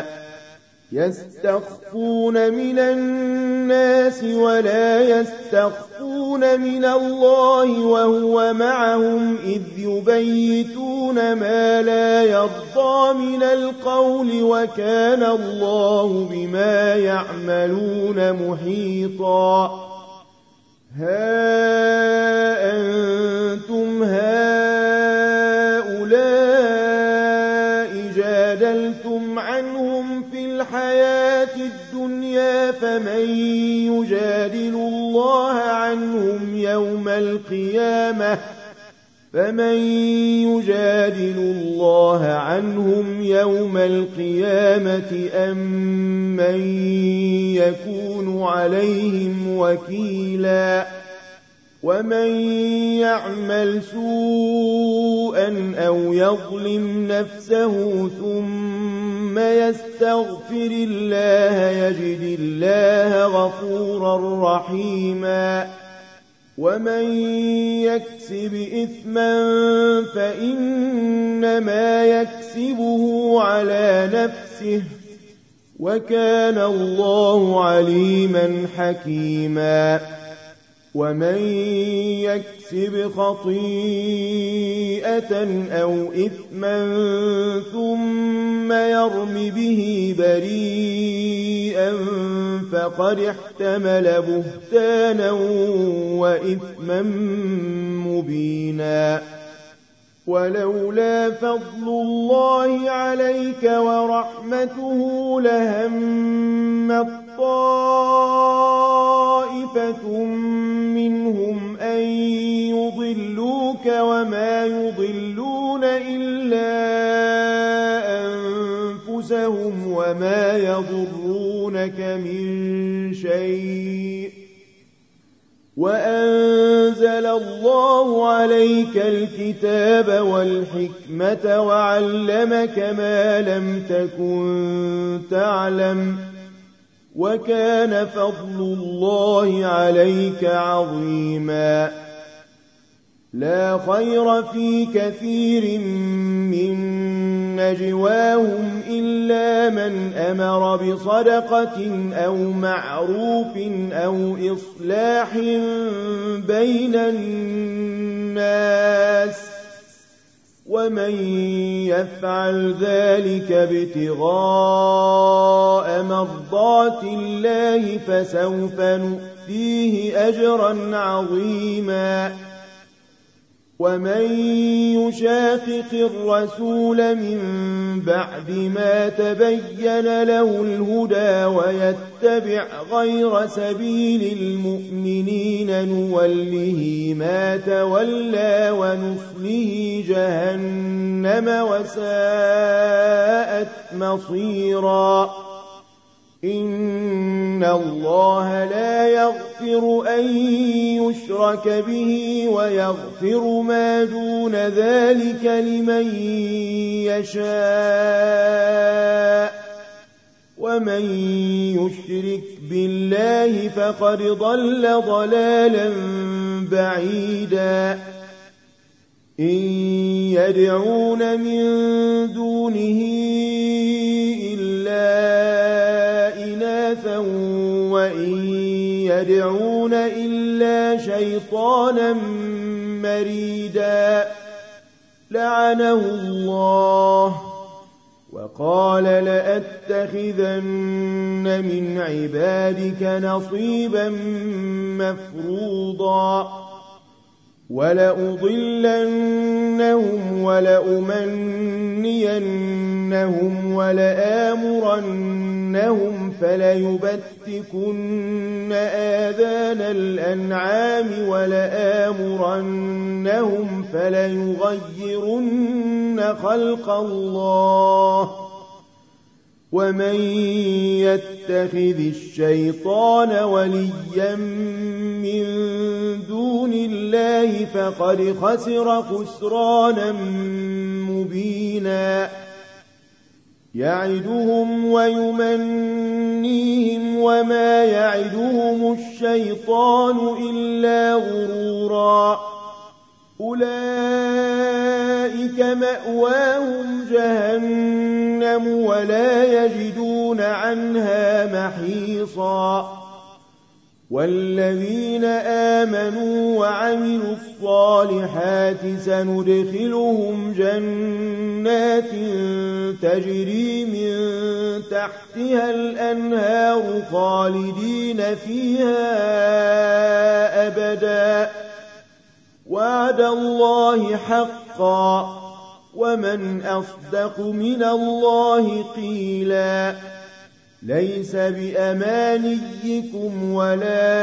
يستخفون من الناس ولا يستخفون من الله وهو معهم إذ يبيتون ما لا يرضى من القول وكان الله بما يعملون محيطا ها أنتم هؤلاء جادلتم عنهم في الحياة الدنيا فمن يجادل الله عنهم يوم القيامة فمن يجادل الله عنهم يوم القيامة أم من يكون عليهم وكيلا ومن يعمل سوءا أو يظلم نفسه ثم يستغفر الله يجد الله غفورا رحيما ومن يكسب إثما فإنما يكسبه على نفسه وكان الله عليما حكيما ومن يكسب خطيئة أو إثما ثم يرم به بريئا فقد احتمل بهتانا وإثما مبينا ولولا فضل الله عليك ورحمته لهمت طائفة منهم أن يضلوك وما يضلون إلا أنفسهم وما يضرونك من شيء وأنزل الله عليك الكتاب والحكمة وعلمك ما لم تكن تعلم وكان فضل الله عليك عظيما لا خير في كثير من نجواهم إلا من أمر بصدقة أو معروف أو إصلاح بين الناس ومن يفعل ذلك ابتغاء مرضات الله فسوف نؤتيه أجرا عظيما ومن يشاقق الرسول من بعد ما تبين له الهدى ويتبع غير سبيل المؤمنين نوله ما تولى ونصله جهنم وساءت مصيرا إن الله لا يغفر أن يشرك به ويغفر ما دون ذلك لمن يشاء ومن يشرك بالله فقد ضل ضلالا بعيدا إن يدعون من دونه إلا إناثا وإن يدعون إلا شيطانا مريدا لعنه الله وقال لأتخذن من عبادك نصيبا مفروضا ولأضلنهم ولأمنينهم ولآمرنهم فليبتكن آذان الأنعام ولآمرنهم فليغيرن خلق الله ومن يتخذ الشيطان وليا من دون الله فقد خسر خسرانا مبينا يعدهم ويمنيهم وما يعدهم الشيطان إلا غرورا أولئك مأواهم جهنم ولا يجدون عنها محيصا والذين آمنوا وعملوا الصالحات سندخلهم جنات تجري من تحتها الأنهار خالدين فيها أبدا وعد الله حقا ومن أصدق من الله قيلا ليس بأمانيكم ولا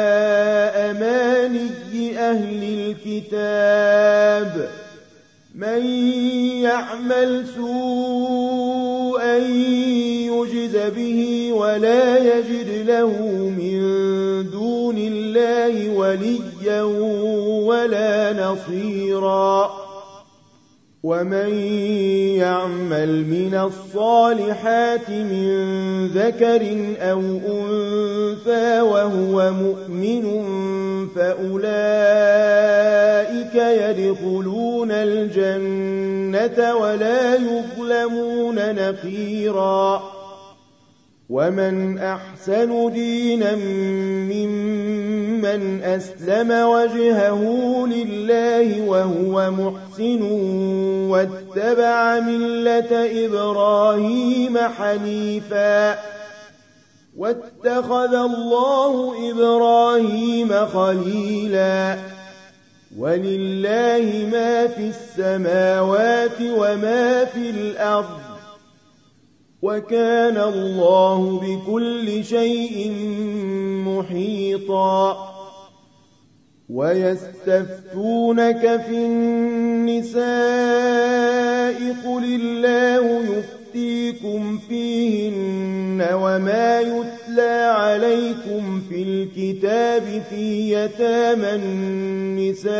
أماني أهل الكتاب من يعمل سوءا يجز به ولا يجد له من دون الله وليا ولا نصيرا ومن يعمل من الصالحات من ذكر أو أنثى وهو مؤمن فأولئك يدخلون الجنة ولا يظلمون نقيرا ومن أحسن دينا ممن أسلم وجهه لله وهو محسن واتبع ملة إبراهيم حنيفا واتخذ الله إبراهيم خليلا ولله ما في السماوات وما في الأرض وكان الله بكل شيء محيطا ويستفتونك في النساء قل الله يفتيكم فيهن وما يتلى عليكم في الكتاب في يتامى النساء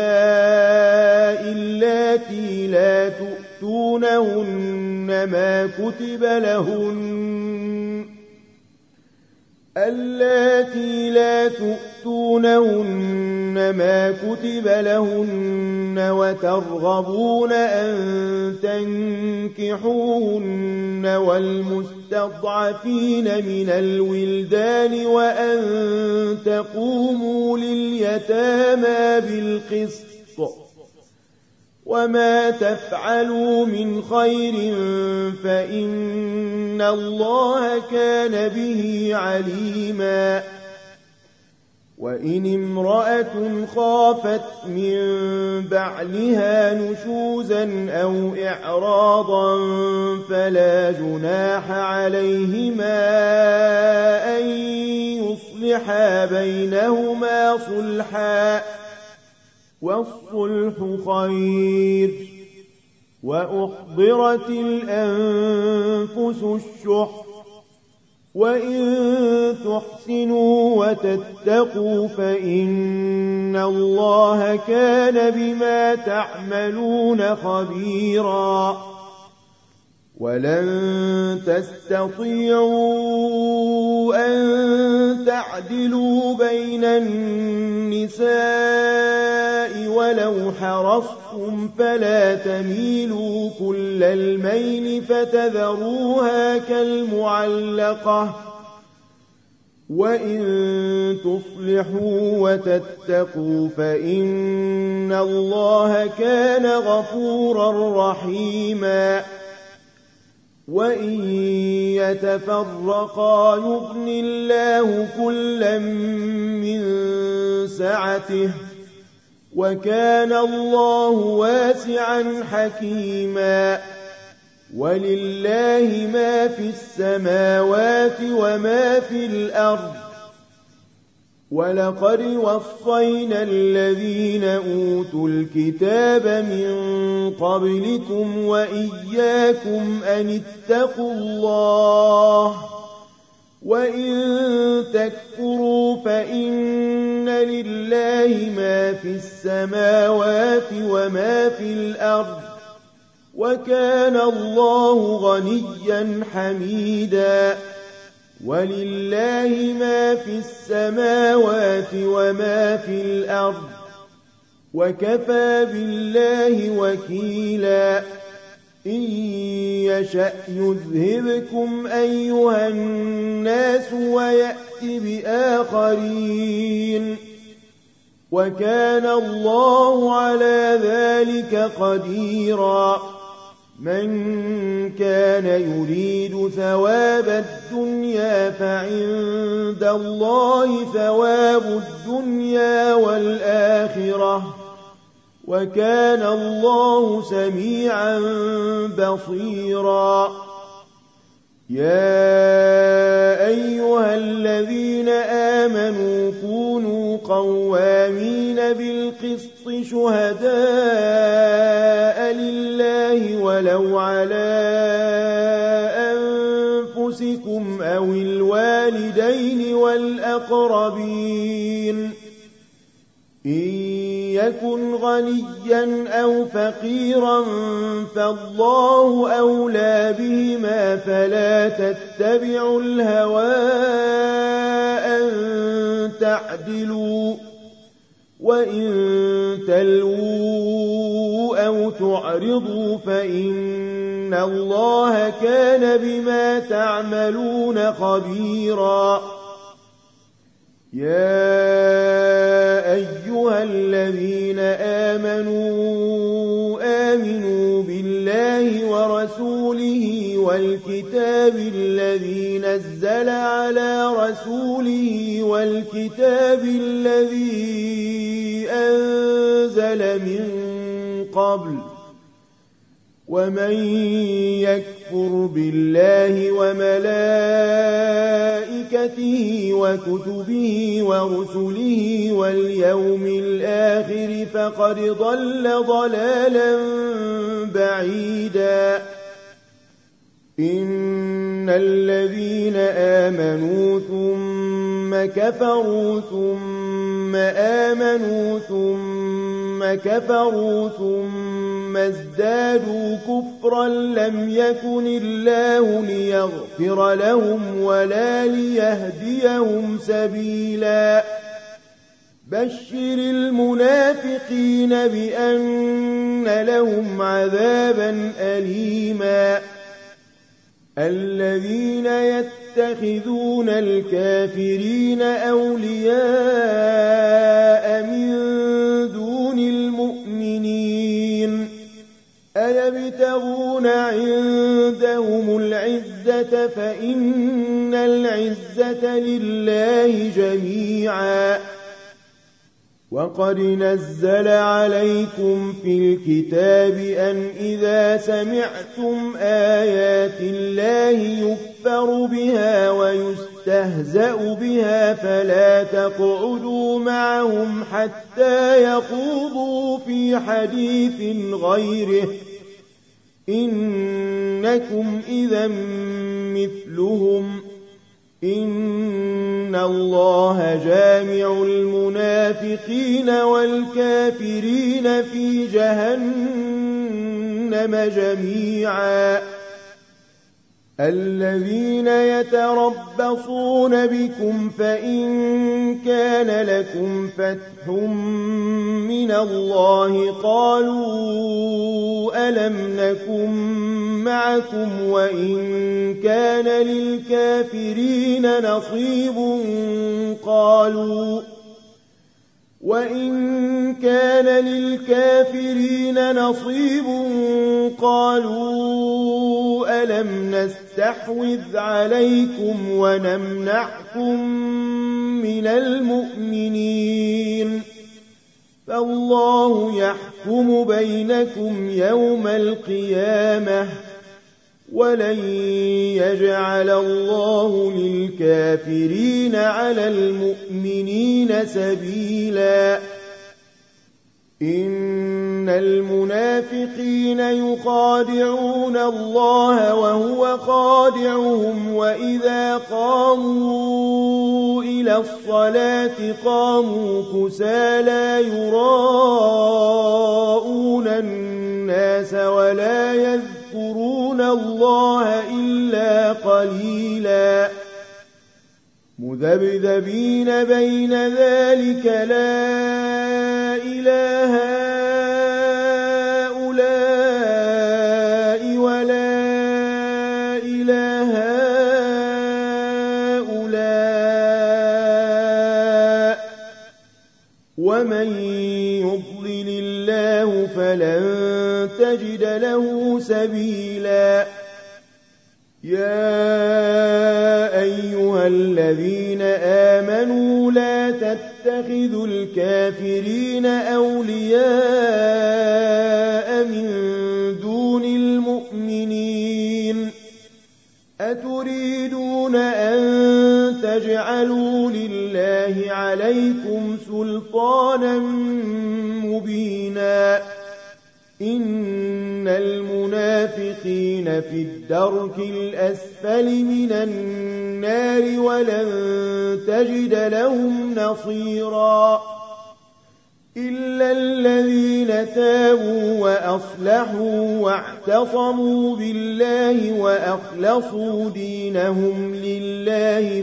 اللاتي لا تؤتونهن ما كتب لهن اللاتي لا تؤتونهن ما كتب لهن وترغبون أن تنكحوهن والمستضعفين من الولدان وأن تقوموا لليتامى بالقسط وما تفعلوا من خير فإن الله كان به عليما وإن امرأة خافت من بعلها نشوزا أو إعراضا فلا جناح عليهما أن يصلحا بينهما صلحا والصلح خير وأحضرت الأنفس الشح وإن تحسنوا وتتقوا فإن الله كان بما تعملون خبيرا ولن تستطيعوا أن تعدلوا بين النساء ولو حرصتم فلا تميلوا كل الميل فتذروها كالمعلقة وإن تصلحوا وتتقوا فإن الله كان غفورا رحيما وإن يتفرقا يغن الله كلا من سعته وكان الله واسعا حكيما ولله ما في السماوات وما في الأرض ولقد وصينا الذين أوتوا الكتاب من قبلكم وإياكم أن اتقوا الله وإن تكفروا فإن لله ما في السماوات وما في الأرض وكان الله غنيا حميدا ولله ما في السماوات وما في الأرض وكفى بالله وكيلا إن يشأ يذهبكم أيها الناس ويأت بآخرين وكان الله على ذلك قديرا من كان يريد ثواب الدنيا فعند الله ثواب الدنيا والآخرة وكان الله سميعا بصيرا يا أيها الذين آمنوا كونوا قوامين بالقسط شهداء لله ولو على أنفسكم أو الوالدين والأقربين إن يكن غنيا أو فقيرا فالله أولى بهما فلا تتبعوا الهوى أن تعدلوا وإن تلووا أو تعرضوا فإن الله كان بما تعملون خبيرا يا أيها الذين آمنوا آمنوا بالله ورسوله والكتاب الذي نزل على رسوله والكتاب الذي أنزل من قبل ومن يكفر بالله وملائكته وكتبه ورسله واليوم الآخر فقد ضل ضلالا بعيدا إن الذين آمنوا ثم كفروا ثم آمنوا ثم كفروا ثم ازدادوا كفرا لم يكن الله ليغفر لهم ولا ليهديهم سبيلا بشر المنافقين بأن لهم عذابا أليما الذين يتخذون الكافرين أولياء من دون المؤمنين أيبتغون عندهم العزة فإن العزة لله جميعا وقد نزل عليكم في الكتاب أن إذا سمعتم آيات الله يكفر بها ويستهزأ بها فلا تقعدوا معهم حتى يخوضوا في حديث غيره إنكم إذا مثلهم إن الله جامع المنافقين والكافرين في جهنم جميعا الذين يتربصون بكم فإن كان لكم فتح من الله قالوا ألم نكن معكم وإن كان للكافرين نصيب قالوا وإن كان للكافرين نصيب قالوا ألم نستحوذ عليكم ونمنعكم من المؤمنين فالله يحكم بينكم يوم القيامة ولن يجعل الله للكافرين على المؤمنين سبيلا إن المنافقين يخادعون الله وهو خادعهم وإذا قاموا إلى الصلاة قاموا كسالى يراءون الناس ولا يذكرون الله إلا قليلا مذبذبين بين ذلك لا إله هؤلاء ولا إله هؤلاء ومن يضلل الله فلن تجد له سبيلا يا أيها الذين آمنوا لا تتخذوا الكافرين أولياء من دون المؤمنين أتريدون أن تجعلوا لله عليكم سلطانا مبينا إن المنافقين في الدرك الأسفل من النار ولن تجد لهم نصيرا إلا الذين تابوا وأصلحوا واعتصموا بالله وأخلصوا دينهم لله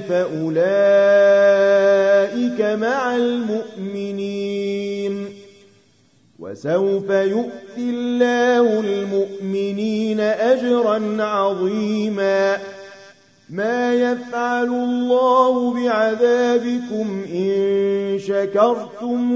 فأولئك مع المؤمنين وسوف يؤتي الله المؤمنين أجرا عظيما ما يفعل الله بعذابكم إن شكرتم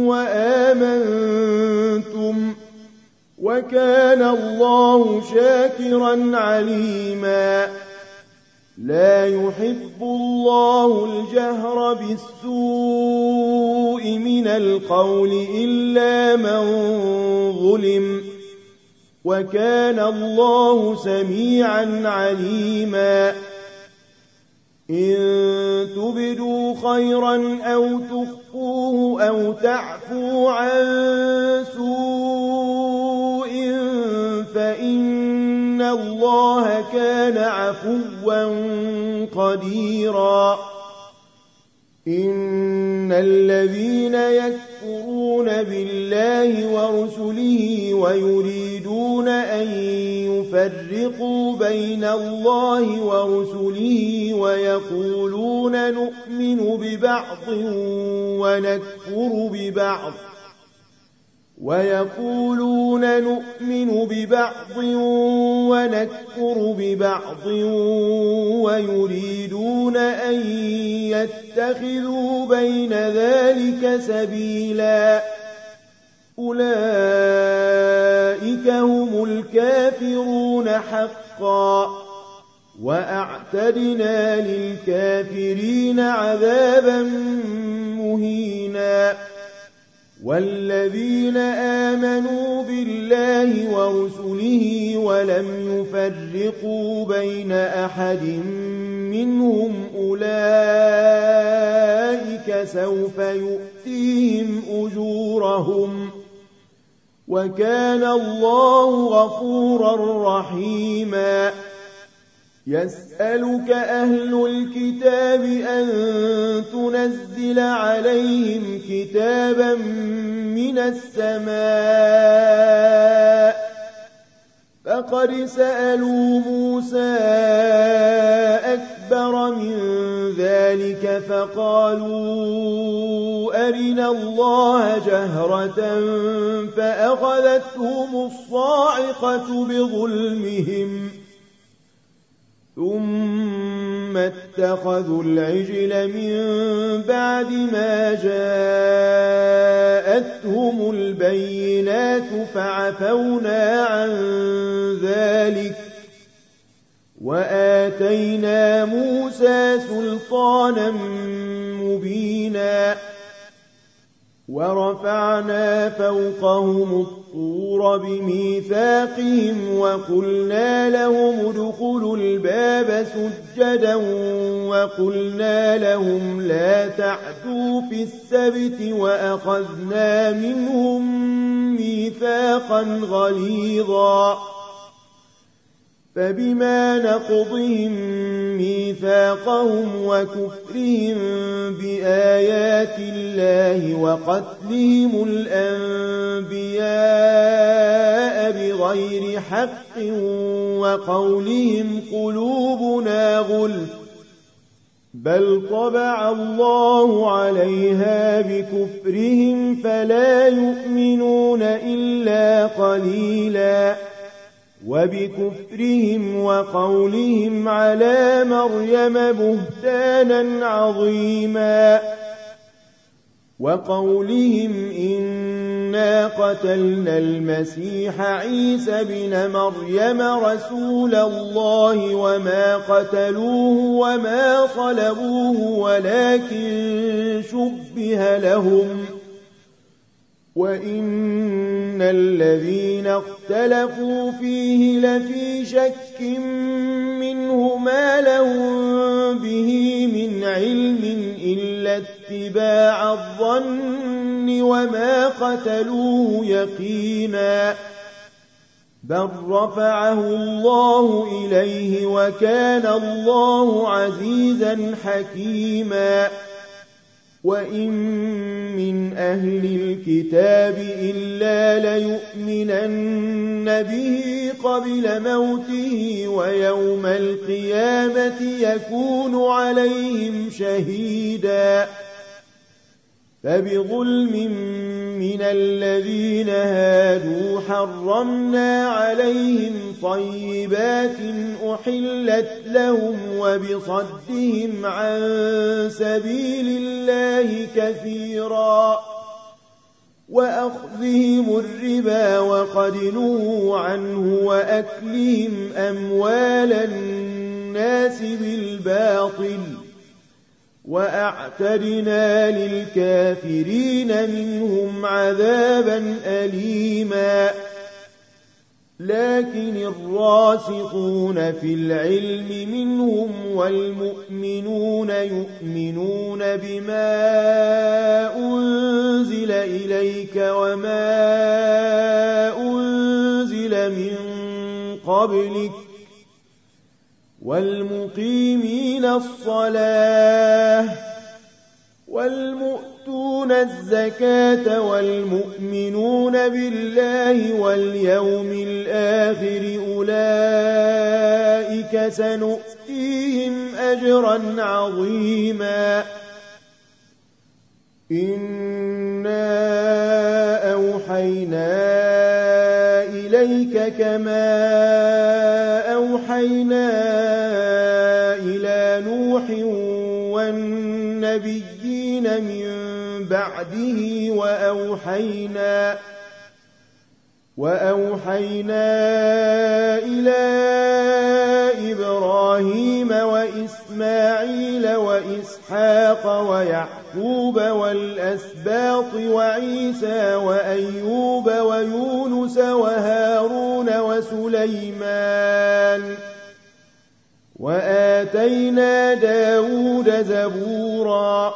وآمنتم وكان الله شاكرا عليما لا يحب الله الجهر بالسوء من القول إلا من ظلم وكان الله سميعا عليما إن تبدوا خيرا أو تخفوه أو تعفوا عن سوء فإن الله كان عفوا قديرا إن الذين يكفرون بالله ورسله ويريدون أن يفرقوا بين الله ورسله ويقولون نؤمن ببعض ونكفر ببعض ويقولون نؤمن ببعض ونكفر ببعض ويريدون أن يتخذوا بين ذلك سبيلا أولئك هم الكافرون حقا وأعتدنا للكافرين عذابا مهينا والذين آمنوا بالله ورسله ولم يفرقوا بين أحد منهم أولئك سوف يؤتيهم أجورهم وكان الله غفورا رحيما يسألك أهل الكتاب أن تنزل عليهم كتابا من السماء ولقد سألوا موسى أكبر من ذلك فقالوا أرنا الله جهرة فأخذتهم الصاعقة بظلمهم ثم اتخذوا العجل من بعد ما جاءتهم البينات فعفونا عن ذلك وآتينا موسى سلطانا مبينا ورفعنا فوقهم الطور بميثاقهم وقلنا لهم ادخلوا الباب سجدا وقلنا لهم لا تعدوا في السبت وأخذنا منهم ميثاقا غليظا فبما نقضهم ميثاقهم وكفرهم بآيات الله وقتلهم الأنبياء بغير حق وقولهم قلوبنا غلف بل طبع الله عليها بكفرهم فلا يؤمنون إلا قليلا وبكفرهم وقولهم على مريم بهتانا عظيما وقولهم إنا قتلنا المسيح عيسى بن مريم رسول الله وما قتلوه وما صلبوه ولكن شبه لهم وإن الذين اختلفوا فيه لفي شك منه ما لهم به من علم إلا اتباع الظن وما قتلوه يقينا بل رفعه الله إليه وكان الله عزيزا حكيما وإن من أهل الكتاب إلا ليؤمنن به قبل موته ويوم القيامة يكون عليهم شهيدا فبظلم من الذين هادوا حرمنا عليهم طيبات أحلت لهم وبصدهم عن سبيل الله كثيرا وأخذهم الربا وقد نهوا عنه وأكلهم أموال الناس بالباطل وأعتدنا للكافرين منهم عذابا أليما لكن الراسخون في العلم منهم والمؤمنون يؤمنون بما أنزل إليك وما أنزل من قبلك والمقيمين الصلاة والمؤتون الزكاة والمؤمنون بالله واليوم الآخر أولئك سنؤتيهم أجرا عظيما إنا أوحينا إليك كما أوحينا إلى نوح والنبيين من بعده وأوحينا وأوحينا إلى إبراهيم وإسماعيل وإسحاق ويعقوب والأسباط وعيسى وأيوب ويونس وهارون وسليمان وآتينا داود زبورا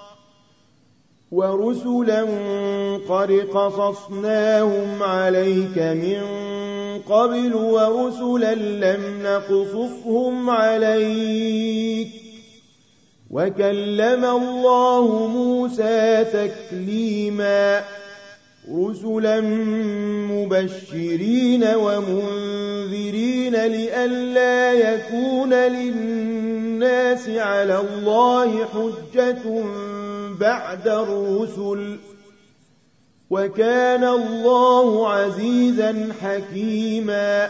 ورسلا قد قصصناهم عليك من قبل ورسلا لم نقصصهم عليك وكلم الله موسى تكليما رسلا مبشرين ومنذرين لئلا يكون للناس على الله حجة بعد الرسل وكان الله عزيزا حكيما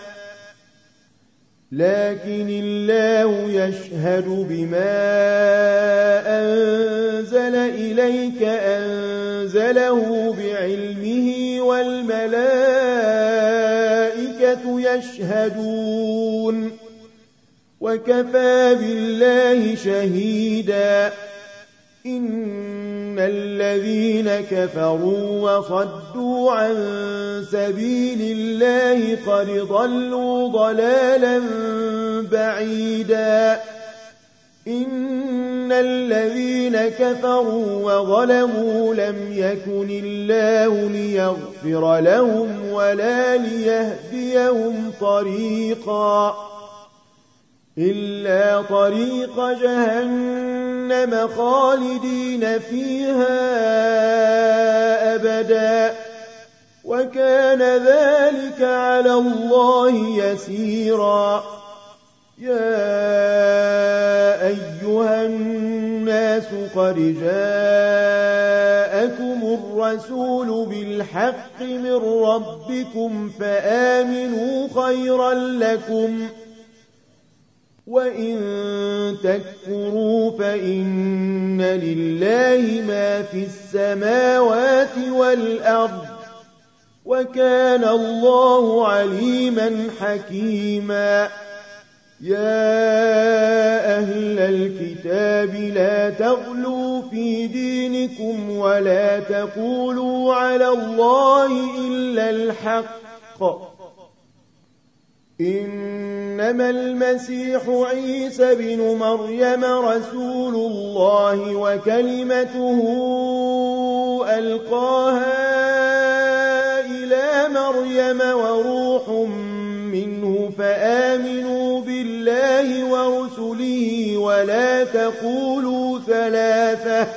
لكن الله يشهد بما أنزل إليك أنزله بعلمه والملائكة يشهدون وكفى بالله شهيدا إن الذين كفروا وصدوا عن سبيل الله قد ضلوا ضلالا بعيدا إن الذين كفروا وظلموا لم يكن الله ليغفر لهم ولا ليهديهم طريقا إلا طريق جهنم خالدين فيها أبدا وكان ذلك على الله يسيرا يا أيها الناس قد جاءكم الرسول بالحق من ربكم فآمنوا خيرا لكم وإن تكفروا فإن لله ما في السماوات والأرض وكان الله عليما حكيما يا أهل الكتاب لا تغلوا في دينكم ولا تقولوا على الله إلا الحق إنما المسيح عيسى بن مريم رسول الله وكلمته ألقاها إلى مريم وروح منه فآمنوا بالله ورسله ولا تقولوا ثلاثة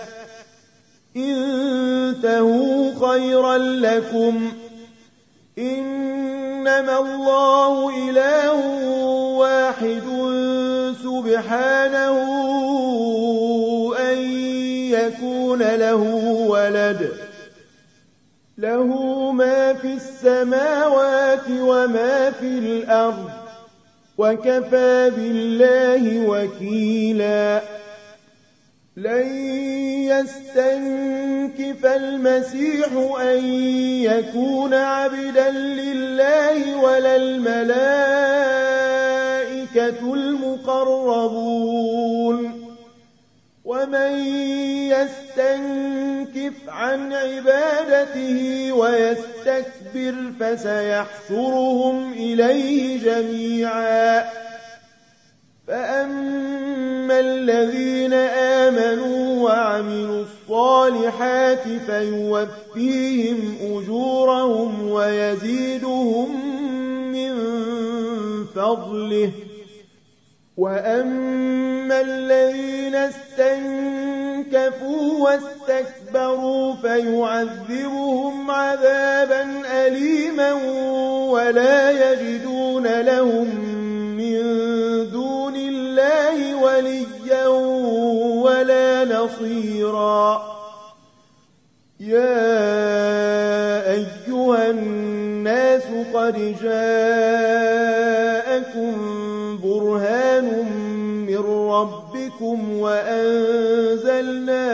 انتهوا خيرا لكم إنما الله إله واحد سبحانه أن يكون له ولد له ما في السماوات وما في الأرض وكفى بالله وكيلا لن يستنكف المسيح أن يكون عبدا لله ولا الملائكة المقربون ومن يستنكف عن عبادته ويستكبر فسيحشرهم إليه جميعا فأما الذين آمنوا وعملوا الصالحات فيوفيهم أجورهم ويزيدهم من فضله وأما الذين استنكفوا واستكبروا فيعذبهم عذابا أليما ولا يجدون لهم من دون الله وليا ولا نصيرا يا أيها الناس قد جاءكم برهان من ربكم وأنزلنا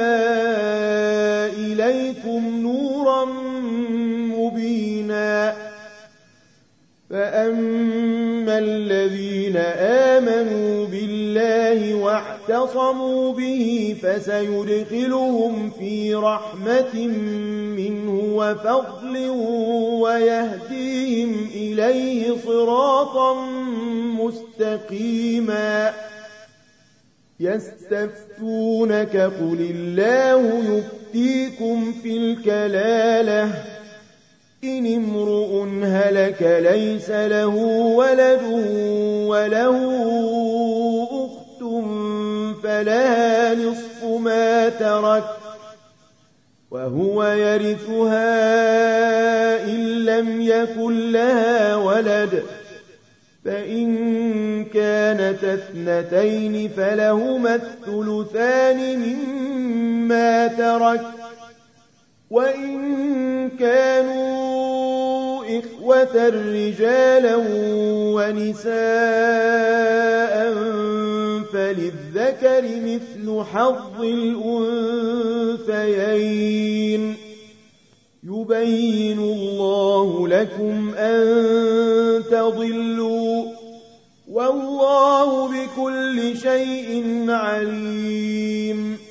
إليكم نورا مبينا فأما الذين آمنوا بالله واعتصموا به فسيدخلهم في رحمة منه وفضل ويهديهم إليه صراطا مستقيما يستفتونك قل الله يفتيكم في الكلالة إن امرؤ هلك ليس له ولد وله أخت فلها نصف ما ترك وهو يرثها إن لم يكن لها ولد فإن كانت اثنتين فلهما الثلثان مما ترك وإن كانوا إخوة رجالا ونساء فللذكر مثل حظ الأنثيين يبين الله لكم أن تضلوا والله بكل شيء عليم